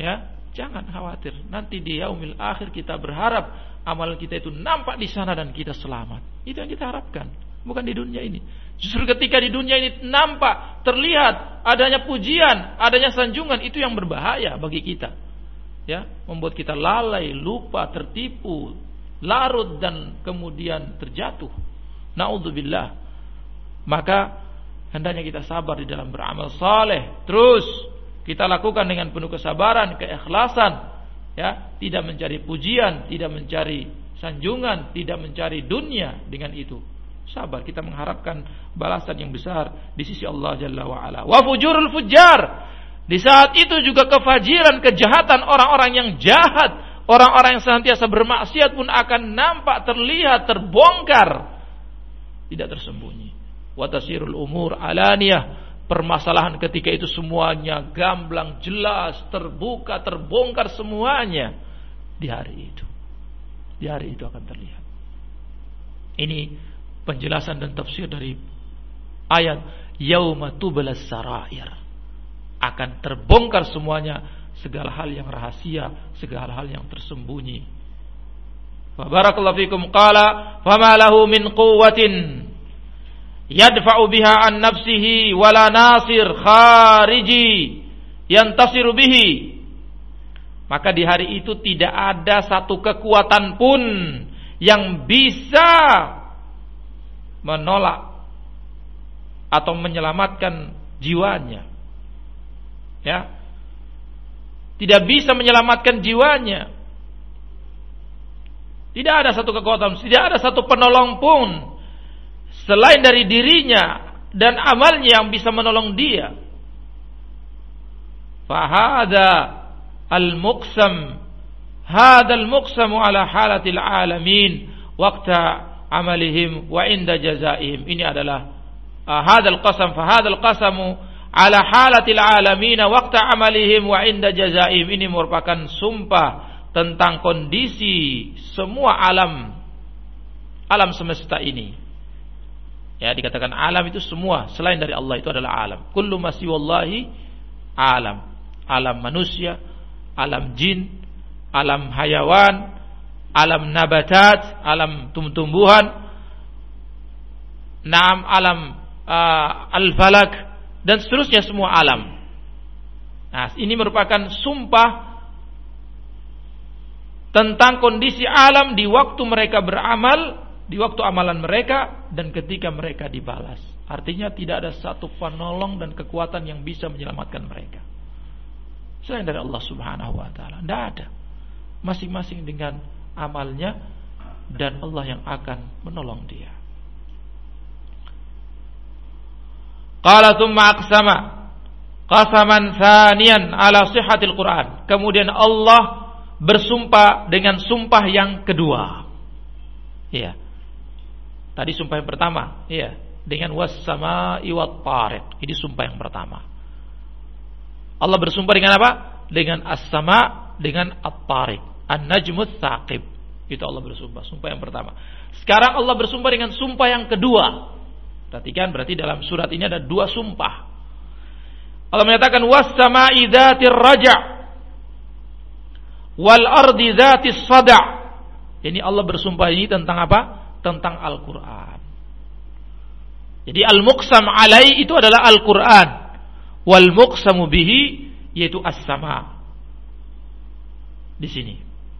Jangan khawatir. Nanti di yaumil akhir kita berharap amal kita itu nampak di sana dan kita selamat. Itu yang kita harapkan. Bukan di dunia ini. Justru ketika di dunia ini nampak, terlihat adanya pujian, adanya sanjungan, itu yang berbahaya bagi kita. Ya, membuat kita lalai, lupa, tertipu, larut dan kemudian terjatuh. Na'udzubillah. Maka hendaknya kita sabar di dalam beramal saleh. Terus kita lakukan dengan penuh kesabaran, keikhlasan, ya, tidak mencari pujian, tidak mencari sanjungan, tidak mencari dunia dengan itu. Sabar, kita mengharapkan balasan yang besar di sisi Allah Jalla wa Ala. Wa fujurul fujjar. Di saat itu juga kefajiran, kejahatan orang-orang yang jahat, orang-orang yang senantiasa bermaksiat pun akan nampak, terlihat, terbongkar, tidak tersembunyi. Wa tasirul umur alaniyah. Permasalahan ketika itu semuanya gamblang, jelas, terbuka, terbongkar semuanya di hari itu. Di hari itu akan terlihat. Ini penjelasan dan tafsir dari ayat yauma tublas sarair. Akan terbongkar semuanya, segala hal yang rahasia, segala hal yang tersembunyi. Wa barakallahu fikum qala fama lahu min quwwatin yadfa'u biha an nafsihi wala nasir khariji yantasiru bihi. Maka di hari itu tidak ada satu kekuatan pun yang bisa menolak atau menyelamatkan jiwanya. Ya. Tidak bisa menyelamatkan jiwanya. Tidak ada satu kekuatan, tidak ada satu penolong pun selain dari dirinya dan amalnya yang bisa menolong dia. Fahada al-muqsam, hada al-muqsamu ala halatil alamin waqta amalihim wa inda jazaihim. Ini adalah hadal qasam, fahadal qasamu ala halatil alamin waqta amalihim wa inda jazaihim. Ini merupakan sumpah tentang kondisi semua alam semesta ini. Ya, dikatakan alam itu semua selain dari Allah itu adalah alam. Kullu ma siwallahi alam. Alam manusia, alam jin, alam hayawan, alam nabatat, alam tumbuhan, alam al-falak, dan seterusnya semua alam. Nah, ini merupakan sumpah tentang kondisi alam di waktu mereka beramal, di waktu amalan mereka, dan ketika mereka dibalas. Artinya tidak ada satu penolong dan kekuatan yang bisa menyelamatkan mereka selain dari Allah Subhanahu wa taala. Tidak ada. Masing-masing dengan amalnya dan Allah yang akan menolong dia. Qala thumma aqsama qasaman thaniyan ala sihhatil Qur'an. Kemudian Allah bersumpah dengan sumpah yang kedua. Iya. Tadi sumpah yang pertama, iya, dengan was-sama'i wat-tariq. Ini sumpah yang pertama. Allah bersumpah dengan apa? Dengan as-sama', dengan at-tariq. An-najmus tsaqib. Itu Allah bersumpah, sumpah yang pertama. Sekarang Allah bersumpah dengan sumpah yang kedua. Perhatikan, berarti dalam surat ini ada dua sumpah. Allah menyatakan was-sama'i dzatir raja' wal ardi dzatis sada'. Ini Allah bersumpah ini tentang apa? Tentang Al-Qur'an. Jadi al-muqsam alai itu adalah Al-Qur'an. Wal muqsamu bihi yaitu as-sama'. Di sini.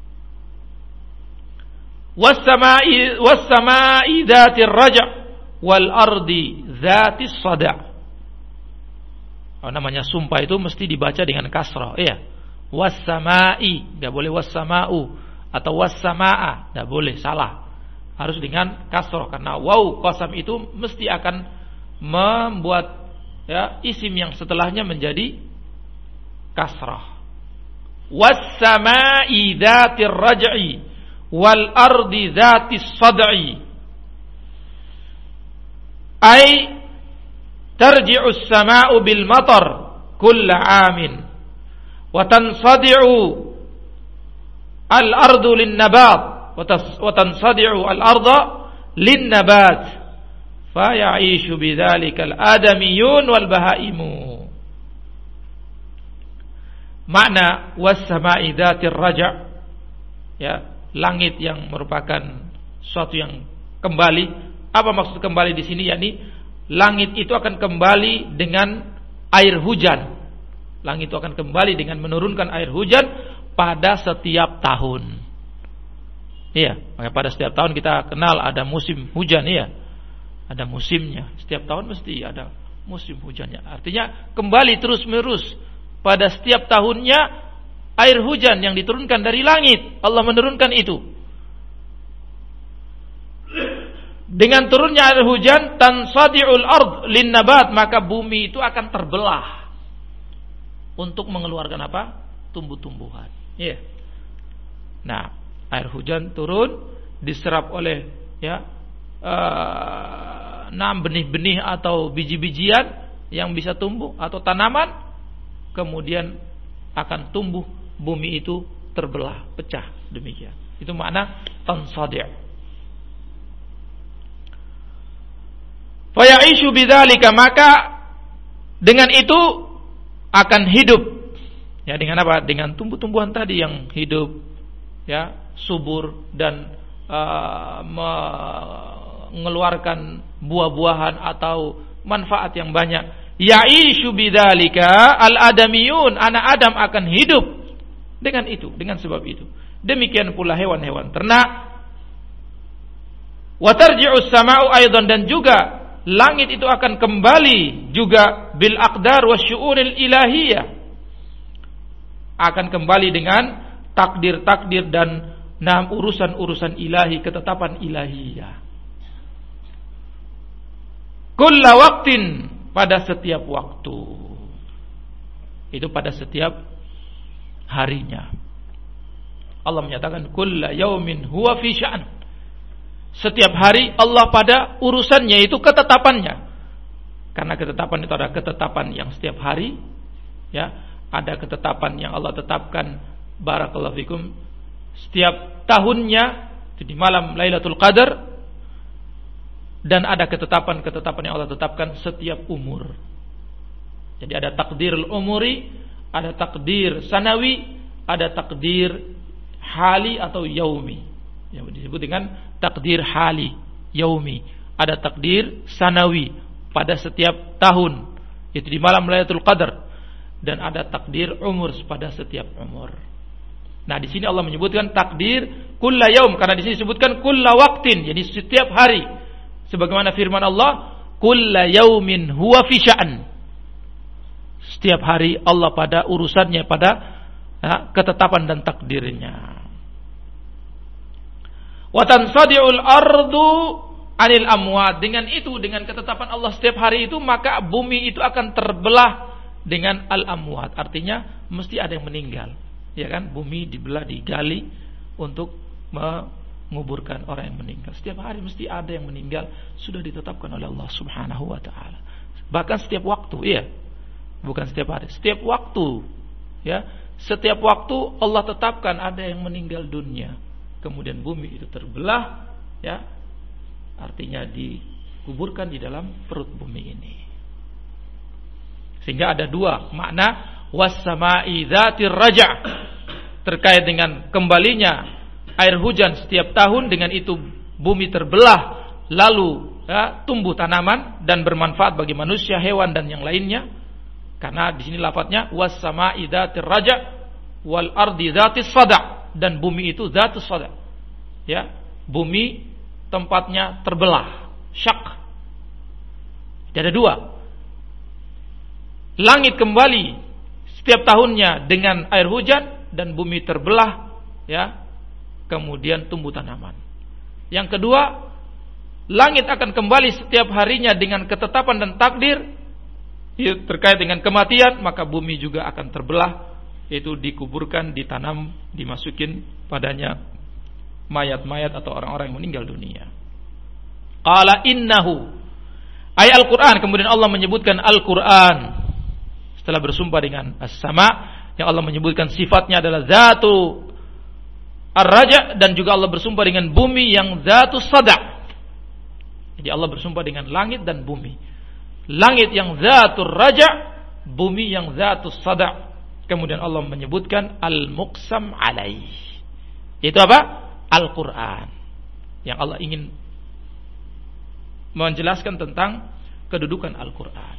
Was-sama'i dzatir raja' wal ardi dzatis sada'. Oh, namanya sumpah itu mesti dibaca dengan kasrah, iya. Was-sama'i, enggak boleh was-sama'u atau was-sama'a, enggak boleh, salah. Harus dengan kasrah karena waw qasam itu mesti akan membuat ya isim yang setelahnya menjadi kasrah. Was-sama'i dzatir raj'i wal ardi dzatis sad'i. Ai tarji'u as-sama'u bil matar kulla 'amin wa tansadi'u al-ardu lin-nabat wa tansadi'u al-arda lin-nabat fa ya'ishu bidzalika al-adamiyun wal bahaimu. makna was-sama'i dzatir raja', ya, langit yang merupakan suatu yang kembali. Apa maksud kembali di sini? Yakni langit itu akan kembali dengan air hujan. Langit itu akan kembali dengan menurunkan air hujan pada setiap tahun. Iya, maka pada setiap tahun kita kenal ada musim hujan, iya. Ada musimnya. Setiap tahun mesti ada musim hujannya. Artinya kembali terus-menerus pada setiap tahunnya air hujan yang diturunkan dari langit. Allah menurunkan itu. Dengan turunnya air hujan, tansadi'ul ard lin nabat, maka bumi itu akan terbelah untuk mengeluarkan apa? Tumbuh-tumbuhan. Iya. Nah, air hujan turun diserap oleh benih-benih atau biji-bijian yang bisa tumbuh atau tanaman, kemudian akan tumbuh, bumi itu terbelah, pecah, demikian. Itu makna tansadi'. Fa ya'ishu bidzalika, maka dengan itu akan hidup. Ya, dengan apa? Dengan tumbuh-tumbuhan tadi yang hidup, ya, subur dan mengeluarkan buah-buahan atau manfaat yang banyak. Ya'ishu bidzalika al-adamiyun, anak Adam akan hidup dengan itu, dengan sebab itu. Demikian pula hewan-hewan ternak. Wa tarji'us sama'u aidan, dan juga langit itu akan kembali juga bil aqdar wasyu'unil ilahiyah, akan kembali dengan takdir-takdir dan urusan-urusan ilahi, ketetapan ilahiyah. Kulla waqtin, pada setiap waktu. Itu pada setiap harinya. Allah menyatakan kulla yaumin huwa fi sya'an. Setiap hari Allah pada urusannya, itu ketetapannya. Karena ketetapan itu ada ketetapan yang setiap hari, ya, ada ketetapan yang Allah tetapkan, barakallahu fikum, setiap tahunnya itu di malam Lailatul Qadar, dan ada ketetapan-ketetapan yang Allah tetapkan setiap umur. Jadi ada takdirul umuri, ada takdir sanawi, ada takdir hali atau yaumi, yang disebut dengan takdir hali, yaumi. Ada takdir sanawi pada setiap tahun, itu di malam Lailatul Qadar, dan ada takdir umur pada setiap umur. Nah, di sini Allah menyebutkan takdir kulla yaum, karena di sini disebutkan kulla waqtin, jadi setiap hari. Sebagaimana firman Allah, kulla yaumin huwa fi sya'an. Setiap hari Allah pada urusannya, pada ketetapan dan takdirnya. Wa tansadi'ul ardu 'anil amwat, dengan itu, dengan ketetapan Allah setiap hari itu, maka bumi itu akan terbelah dengan al-amwat, artinya mesti ada yang meninggal, ya kan? Bumi dibelah, digali untuk menguburkan orang yang meninggal. Setiap hari mesti ada yang meninggal, sudah ditetapkan oleh Allah Subhanahu wa taala. Bahkan setiap waktu, iya. Bukan setiap hari, setiap waktu, ya. Setiap waktu Allah tetapkan ada yang meninggal dunia. Kemudian bumi itu terbelah, ya, artinya dikuburkan di dalam perut bumi ini. Sehingga ada dua makna was-sama'i dzatir raja', terkait dengan kembalinya air hujan setiap tahun, dengan itu bumi terbelah, lalu, ya, tumbuh tanaman dan bermanfaat bagi manusia, hewan dan yang lainnya. Karena di sini lafadznya was-sama'i dzatir raja' wal ardi dzatis sada', dan bumi itu dzatus sada', ya, bumi tempatnya terbelah, syak. Jadi ada dua. Langit kembali setiap tahunnya dengan air hujan, dan bumi terbelah, ya, kemudian tumbuh tanaman. Yang kedua, langit akan kembali setiap harinya dengan ketetapan dan takdir, ya, terkait dengan kematian, maka bumi juga akan terbelah, yaitu dikuburkan, ditanam, dimasukin padanya mayat-mayat atau orang-orang yang meninggal dunia. Qala innahu, ayat Al-Quran, kemudian Allah menyebutkan Al-Quran setelah bersumpah dengan as-sama, yang Allah menyebutkan sifatnya adalah zatu ar-raja', dan juga Allah bersumpah dengan bumi yang zatu sada'. Jadi Allah bersumpah dengan langit dan bumi. Langit yang zatur raja', bumi yang zatu sada'. Kemudian Allah menyebutkan al-muqsam alaih. Itu apa? Al-Quran. Yang Allah ingin menjelaskan tentang kedudukan Al-Quran.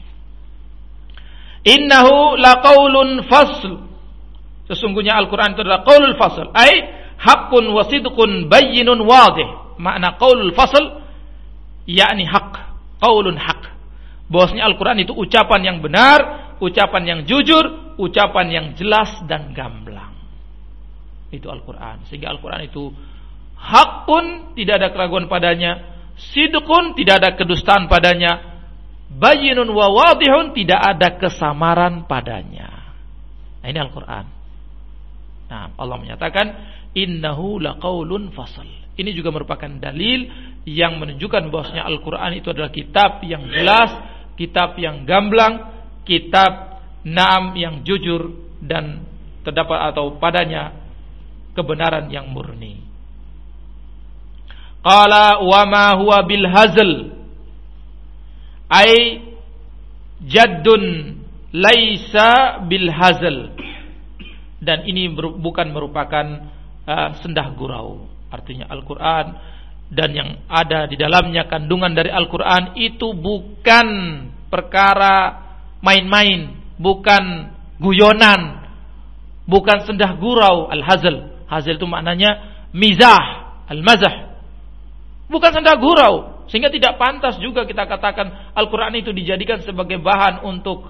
Innahu laqaulun fasl. Sesungguhnya Al-Quran itu adalah qaulul fasl. Ay haqqun wa sidqun bayyinun wadih. Makna qaulul fasl yakni haq. Qaulun haq. Bahwasanya Al-Quran itu ucapan yang benar, ucapan yang jujur, ucapan yang jelas dan gamblang. Itu Al-Quran. Sehingga Al-Quran itu hakun, tidak ada keraguan padanya. Sidqun, tidak ada kedustaan padanya. Bayyinun wa wadihun, tidak ada kesamaran padanya. Nah, ini Al-Quran. Nah, Allah menyatakan innahu laqaulun fasl. Ini juga merupakan dalil yang menunjukkan bahwasanya Al-Quran itu adalah kitab yang jelas, kitab yang gamblang, kitab yang jujur dan terdapat atau padanya kebenaran yang murni. Qala wa ma huwa bil hazl, ay jaddun laisa bil hazl. Dan ini bukan merupakan sendah gurau. Artinya Al-Quran dan yang ada di dalamnya, kandungan dari Al-Quran itu bukan perkara main-main, bukan guyonan, bukan sendah gurau. Al-hazl, hazl itu maknanya mizah, al-mazah, bukan sendah gurau. Sehingga tidak pantas juga kita katakan Al-Quran itu dijadikan sebagai bahan untuk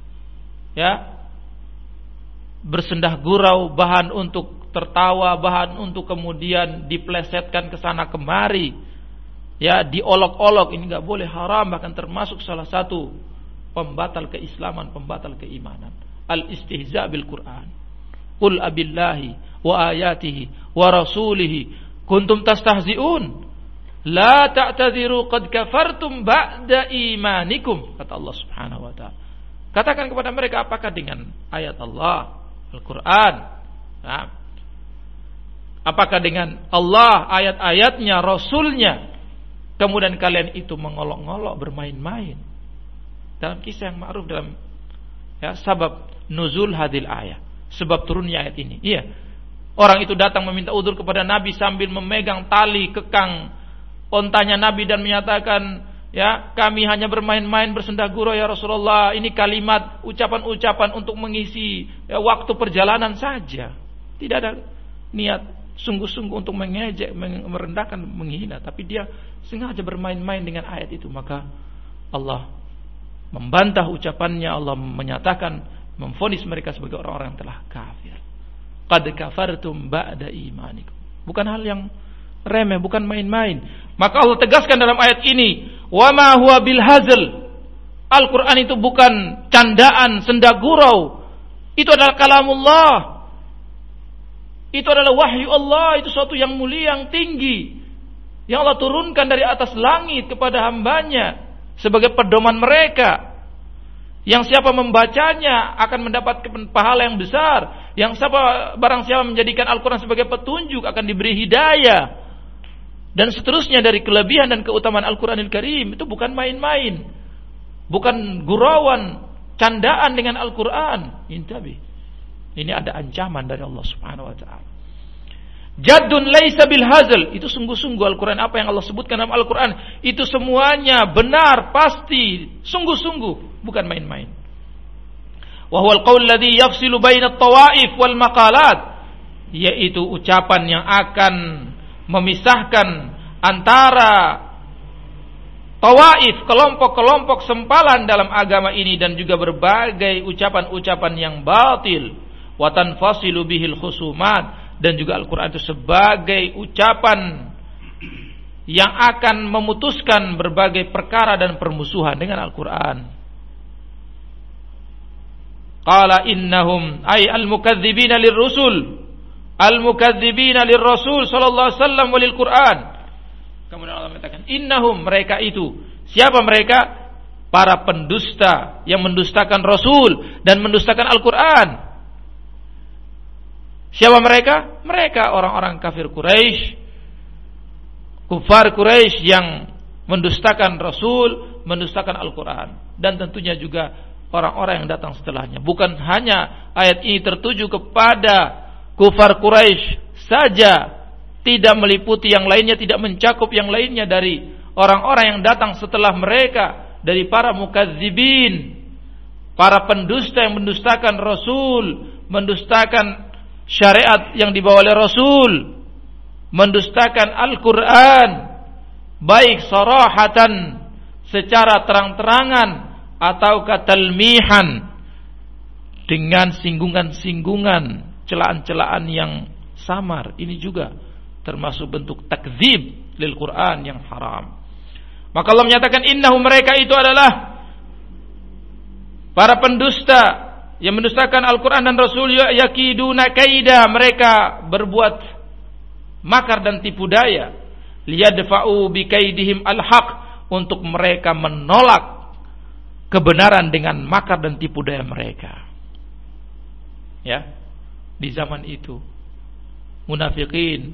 bersendah gurau, bahan untuk tertawa, bahan untuk kemudian diplesetkan ke sana kemari, diolok-olok. Ini enggak boleh, haram, bahkan termasuk salah satu pembatal keislaman, pembatal keimanan. Al-istihza bil Quran. Qul abillahi wa ayatihi wa rasulihi kuntum tastahzi'un. La ta'tadhiru qad kafartum ba'da imanikum, kata Allah Subhanahu wa ta'ala. Katakan kepada mereka, apakah dengan ayat Allah, Al-Quran, apakah dengan Allah, ayat-ayatnya, Rasulnya, kemudian kalian itu mengolok-ngolok, bermain-main? Dalam kisah yang ma'ruf dalam sabab nuzul hadil ayat, sebab turunnya ayat ini. Iya, orang itu datang meminta udzur kepada Nabi sambil memegang tali kekang ontanya Nabi dan menyatakan, kami hanya bermain-main, bersendah gurau ya Rasulullah. Ini kalimat, ucapan-ucapan untuk mengisi waktu perjalanan saja. Tidak ada niat sungguh-sungguh untuk mengejek, merendahkan, menghina, tapi dia sengaja bermain-main dengan ayat itu. Maka Allah membantah ucapannya. Allah menyatakan, memvonis mereka sebagai orang-orang yang telah kafir. Qad kafartum ba'da imanikum. Bukan hal yang remeh, bukan main-main. Maka Allah tegaskan dalam ayat ini, wa ma huwa bil hazl. Al-Quran itu bukan candaan, senda gurau. Itu adalah kalamullah. Itu adalah wahyu Allah. Itu suatu yang mulia, yang tinggi, yang Allah turunkan dari atas langit kepada hambanya sebagai pedoman mereka. Yang siapa membacanya akan mendapat pahala yang besar. Yang barang siapa menjadikan Al-Quran sebagai petunjuk akan diberi hidayah. Dan seterusnya dari kelebihan dan keutamaan Al-Quranil Karim. Itu bukan main-main, bukan gurauan, candaan dengan Al-Quran. Ini ada ancaman dari Allah Subhanahu wa ta'ala. Jaddun laisa bil hazl. Itu sungguh-sungguh Al-Quran. Apa yang Allah sebutkan dalam Al-Quran, itu semuanya benar, pasti, sungguh-sungguh, bukan main-main. Wa huwal qaul ladzi yafsilu bainat tawaif wal maqalat. Yaitu ucapan yang akan memisahkan antara tawaif, kelompok-kelompok sempalan dalam agama ini, dan juga berbagai ucapan-ucapan yang batil. Wa tanfasilu bihil khusumat. Dan juga Al-Quran itu sebagai ucapan yang akan memutuskan berbagai perkara dan permusuhan dengan Al-Quran. Qala innahum ay al-mukadzibina lirrusul, al-mukadzibina lirrasul sallallahu alaihi wasallam walil Quran. Kemudian Allah mengatakan, innahum, mereka itu. Siapa mereka? Para pendusta yang mendustakan Rasul dan mendustakan Al-Quran. Siapa mereka? Mereka orang-orang kafir Quraisy, kufar Quraisy yang mendustakan Rasul, mendustakan Al-Quran. Dan tentunya juga orang-orang yang datang setelahnya. Bukan hanya ayat ini tertuju kepada kufar Quraisy saja, tidak meliputi yang lainnya, tidak mencakup yang lainnya dari orang-orang yang datang setelah mereka, dari para mukadzibin, para pendusta yang mendustakan Rasul, mendustakan syariat yang dibawa oleh Rasul, mendustakan Al-Quran, baik sarahatan, secara terang-terangan, atau katalmihan, dengan singgungan-singgungan, celaan-celaan yang samar. Ini juga termasuk bentuk takdzib lil Quran yang haram. Maka Allah menyatakan innahum, mereka itu adalah para pendusta yang mendustakan Al-Quran dan Rasul, yakiduna kaida, mereka berbuat makar dan tipu daya, liyadfa'u bikaidihim al-haq, untuk mereka menolak kebenaran dengan makar dan tipu daya mereka. Ya, di zaman itu munafikin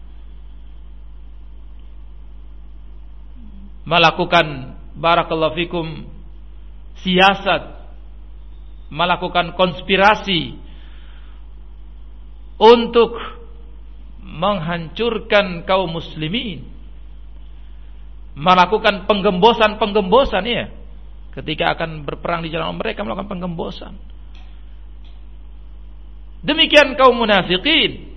melakukan, barakallahu fikum, siasat, melakukan konspirasi untuk menghancurkan kaum muslimin, melakukan penggembosan ya, ketika akan berperang di jalan mereka melakukan penggembosan. Demikian kaum munafikin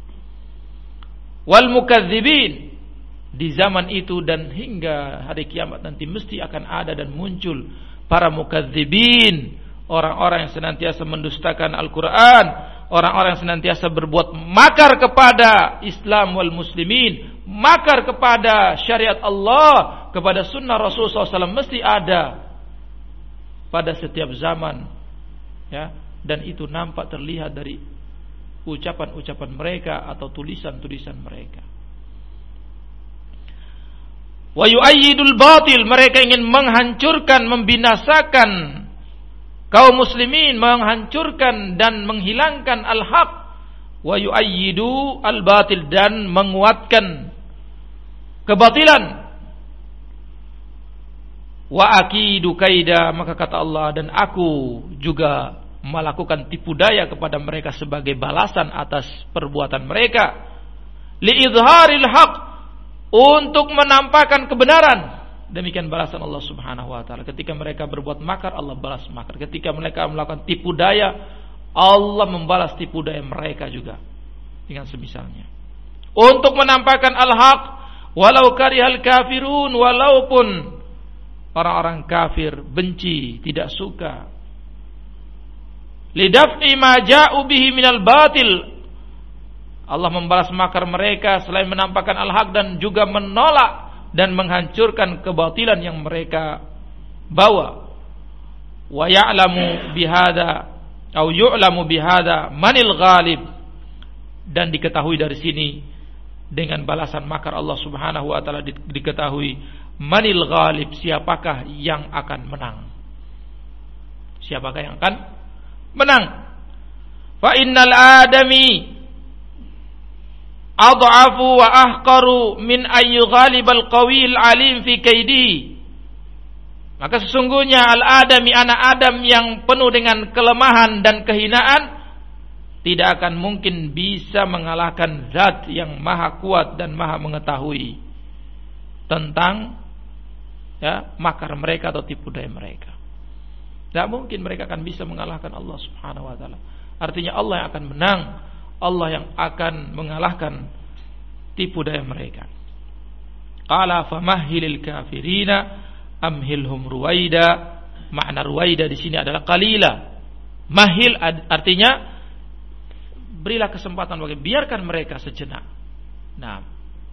wal mukadzibin di zaman itu, dan hingga hari kiamat nanti mesti akan ada dan muncul para mukadzibin, orang-orang yang senantiasa mendustakan Al-Quran, orang-orang yang senantiasa berbuat makar kepada Islam wal muslimin, makar kepada syariat Allah, kepada sunnah Rasulullah SAW, mesti ada pada setiap zaman, ya. Dan itu nampak terlihat dari ucapan-ucapan mereka atau tulisan-tulisan mereka. Wa yu'ayyidul batil, mereka ingin menghancurkan, membinasakan kaum muslimin, menghancurkan dan menghilangkan al-haq. Wa yu'ayyidu al-batil, dan menguatkan kebatilan. Wa akidu kaida, maka kata Allah, dan aku juga melakukan tipu daya kepada mereka sebagai balasan atas perbuatan mereka. Li'idharil haq, untuk menampakkan kebenaran. Demikian balasan Allah Subhanahu wa taala. Ketika mereka berbuat makar, Allah balas makar. Ketika mereka melakukan tipu daya, Allah membalas tipu daya mereka juga dengan semisalnya. Untuk menampakkan al-haq, walau karihal kafirun, walaupun orang-orang kafir benci, tidak suka. Lidaf'i ma ja'u bihi minal batil, Allah membalas makar mereka selain menampakkan al-haq, dan juga menolak dan menghancurkan kebatilan yang mereka bawa. Wa ya'lamu bihada atau yu'lamu bihada manil ghalib, dan diketahui dari sini dengan balasan makar Allah Subhanahu wa taala, diketahui manil ghalib, siapakah yang akan menang. Siapakah yang akan menang? Fa innal adami adhafu wa ahqaru min ayyu ghalibal qawil alim fi kaidi. Maka sesungguhnya al-adami, anak Adam yang penuh dengan kelemahan dan kehinaan, tidak akan mungkin bisa mengalahkan zat yang maha kuat dan maha mengetahui tentang, ya, makar mereka atau tipu daya mereka. Tidak mungkin mereka akan bisa mengalahkan Allah Subhanahu wa taala. Artinya Allah yang akan menang, Allah yang akan mengalahkan tipu daya mereka. Qala famahhilil kafirina amhilhum ruwaida. Makna ruwaida di sini adalah qalila. Mahil artinya berilah kesempatan bagi, biarkan mereka sejenak. Nah.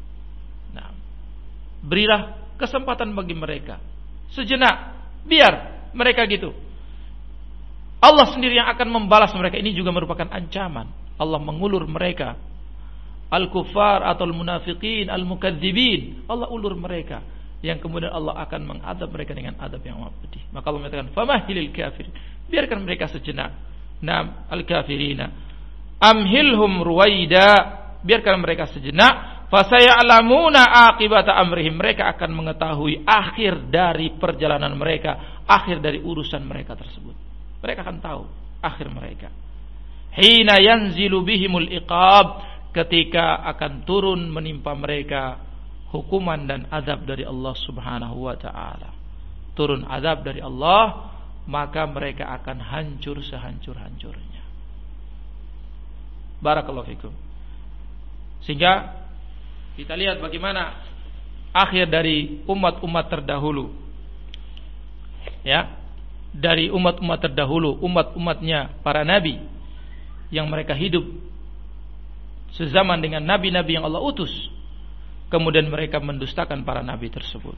Berilah kesempatan bagi mereka sejenak, biar mereka gitu. Allah sendiri yang akan membalas mereka. Ini juga merupakan ancaman. Allah mengulur mereka, al-kuffar atau al-munafiqin, al-mukadzibin. Allah ulur mereka, yang kemudian Allah akan mengadab mereka dengan adab yang amat pedih. Maka Allah mengatakan famahilil kafir, biarkan mereka sejenak. Naam al-kafirina amhilhum ruwaida, biarkan mereka sejenak. fasaya'lamuna aqibata amrihim, mereka akan mengetahui akhir dari perjalanan mereka, akhir dari urusan mereka tersebut. Mereka akan tahu akhir mereka. Hina yanzilu bihimul iqab, ketika akan turun menimpa mereka hukuman dan azab dari Allah Subhanahu wa taala. Turun azab dari Allah, maka mereka akan hancur sehancur-hancurnya. Barakallahu fikum. Sehingga kita lihat bagaimana akhir dari umat-umat terdahulu. Ya, dari umat-umat terdahulu, umat-umatnya para nabi yang mereka hidup sezaman dengan nabi-nabi yang Allah utus, kemudian mereka mendustakan para nabi tersebut.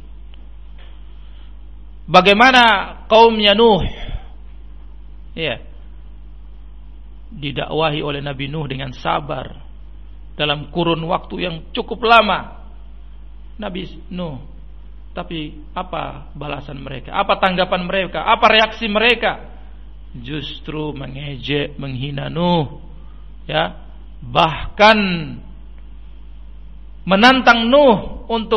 Bagaimana kaumnya Nuh, ya, didakwahi oleh Nabi Nuh dengan sabar dalam kurun waktu yang cukup lama. Nabi Nuh, tapi apa balasan mereka? Apa tanggapan mereka? Apa reaksi mereka? Justru mengejek, menghina Nuh, ya, bahkan menantang Nuh untuk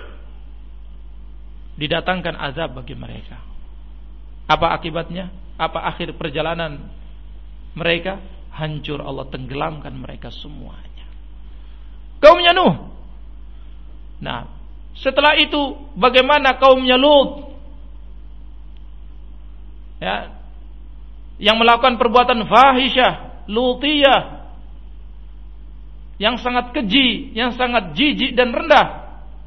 didatangkan azab bagi mereka. Apa akibatnya? Apa akhir perjalanan mereka? Hancur, Allah tenggelamkan mereka semuanya. Kaumnya Nuh. Nah, setelah itu bagaimana kaumnya Lut? Ya, yang melakukan perbuatan fahisyah, lutiyah, yang sangat keji, yang sangat jijik dan rendah.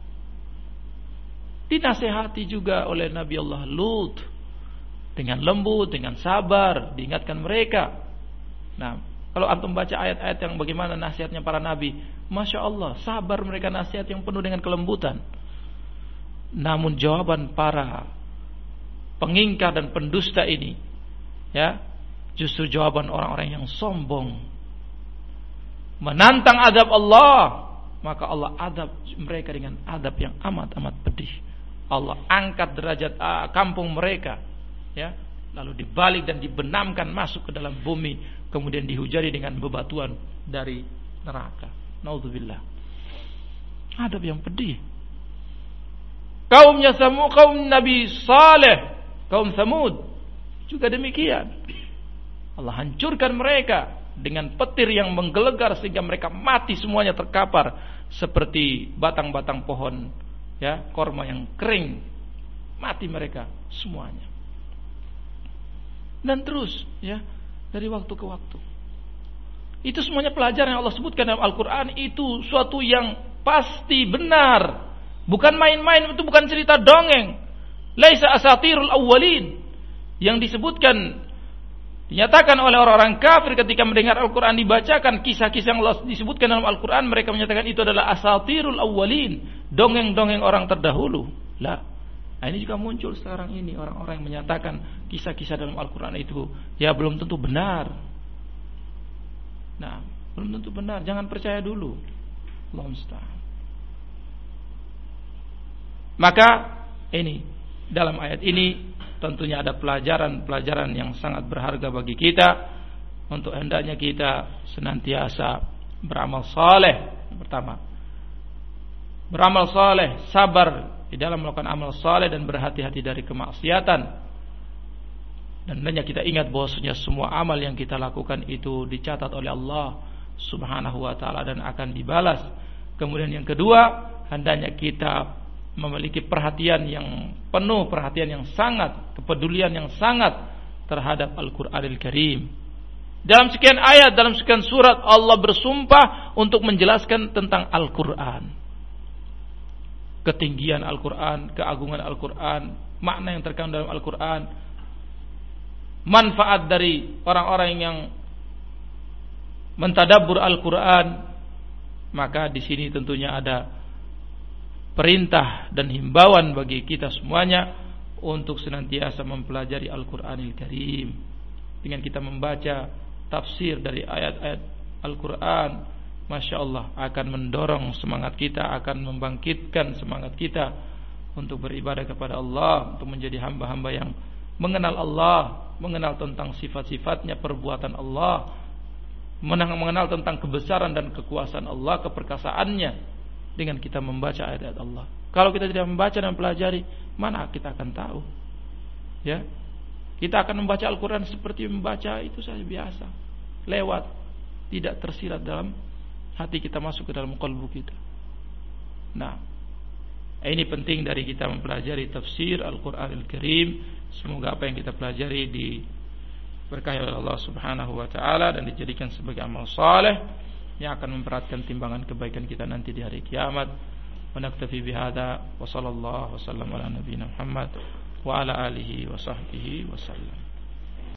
Dinasihati juga oleh Nabi Allah Lut dengan lembut, dengan sabar, diingatkan mereka. Nah, kalau antum baca ayat-ayat yang bagaimana nasihatnya para nabi, Masya Allah, sabar mereka, nasihat yang penuh dengan kelembutan. Namun jawaban para pengingkar dan pendusta ini, ya, justru jawaban orang-orang yang sombong, menantang azab Allah, maka Allah azab mereka dengan azab yang amat-amat pedih. Allah angkat derajat kampung mereka, ya, lalu dibalik dan dibenamkan masuk ke dalam bumi, kemudian dihujani dengan bebatuan dari neraka. Naudzubillah. Adab yang pedih. Kaumnya Samud, kaum Nabi Saleh, kaum Samud juga demikian. Allah hancurkan mereka dengan petir yang menggelegar sehingga mereka mati semuanya, terkapar seperti batang-batang pohon, ya, korma yang kering. Mati mereka semuanya. Dan terus, ya, dari waktu ke waktu. Itu semuanya pelajaran yang Allah sebutkan dalam Al-Quran. Itu suatu yang pasti benar, bukan main-main. Itu bukan cerita dongeng. Laisa asatirul awwalin, yang disebutkan, dinyatakan oleh orang-orang kafir ketika mendengar Al-Quran dibacakan, kisah-kisah yang Allah disebutkan dalam Al-Quran, mereka menyatakan itu adalah asatirul awwalin, dongeng-dongeng orang terdahulu. Lah, nah ini juga muncul sekarang ini orang-orang yang menyatakan kisah-kisah dalam Al-Quran itu, ya, belum tentu benar. Nah, belum tentu benar, jangan percaya dulu. Allah musta'an. Maka ini, dalam ayat ini tentunya ada pelajaran-pelajaran yang sangat berharga bagi kita, untuk hendaknya kita senantiasa beramal saleh. Yang pertama, beramal saleh, sabar di dalam melakukan amal saleh dan berhati-hati dari kemaksiatan. Dan hendaknya kita ingat bahwasanya semua amal yang kita lakukan itu dicatat oleh Allah Subhanahu wa taala dan akan dibalas. Kemudian yang kedua, hendaknya kita memiliki perhatian yang penuh, perhatian yang sangat, kepedulian yang sangat terhadap Al-Qur'anil Karim. Dalam sekian ayat, dalam sekian surat, Allah bersumpah untuk menjelaskan tentang Al-Qur'an. Ketinggian Al-Qur'an, keagungan Al-Qur'an, makna yang terkandung dalam Al-Qur'an, manfaat dari orang-orang yang mentadabbur Al-Qur'an. Maka di sini tentunya ada perintah dan himbauan bagi kita semuanya untuk senantiasa mempelajari Al-Qur'anil Karim. Dengan kita membaca tafsir dari ayat-ayat Al-Qur'an, Masya Allah, akan mendorong semangat kita, akan membangkitkan semangat kita untuk beribadah kepada Allah, untuk menjadi hamba-hamba yang mengenal Allah, mengenal tentang sifat-sifatnya, perbuatan Allah, mengenal tentang kebesaran dan kekuasaan Allah, keperkasaannya, dengan kita membaca ayat-ayat Allah. Kalau kita tidak membaca dan pelajari, mana kita akan tahu? Ya, kita akan membaca Al-Quran seperti membaca itu saja biasa, lewat, tidak tersirat dalam hati kita, masuk ke dalam qalbu kita. Nah, ini penting dari kita mempelajari tafsir Al-Quranil Karim. Semoga apa yang kita pelajari diberkahi oleh Allah Subhanahu wa taala dan dijadikan sebagai amal saleh yang akan memperatkan timbangan kebaikan kita nanti di hari kiamat. Wa naktafi bihadza wa sallallahu wasallam ala nabiyyina Muhammad wa ala alihi wa sahbihi wasallam.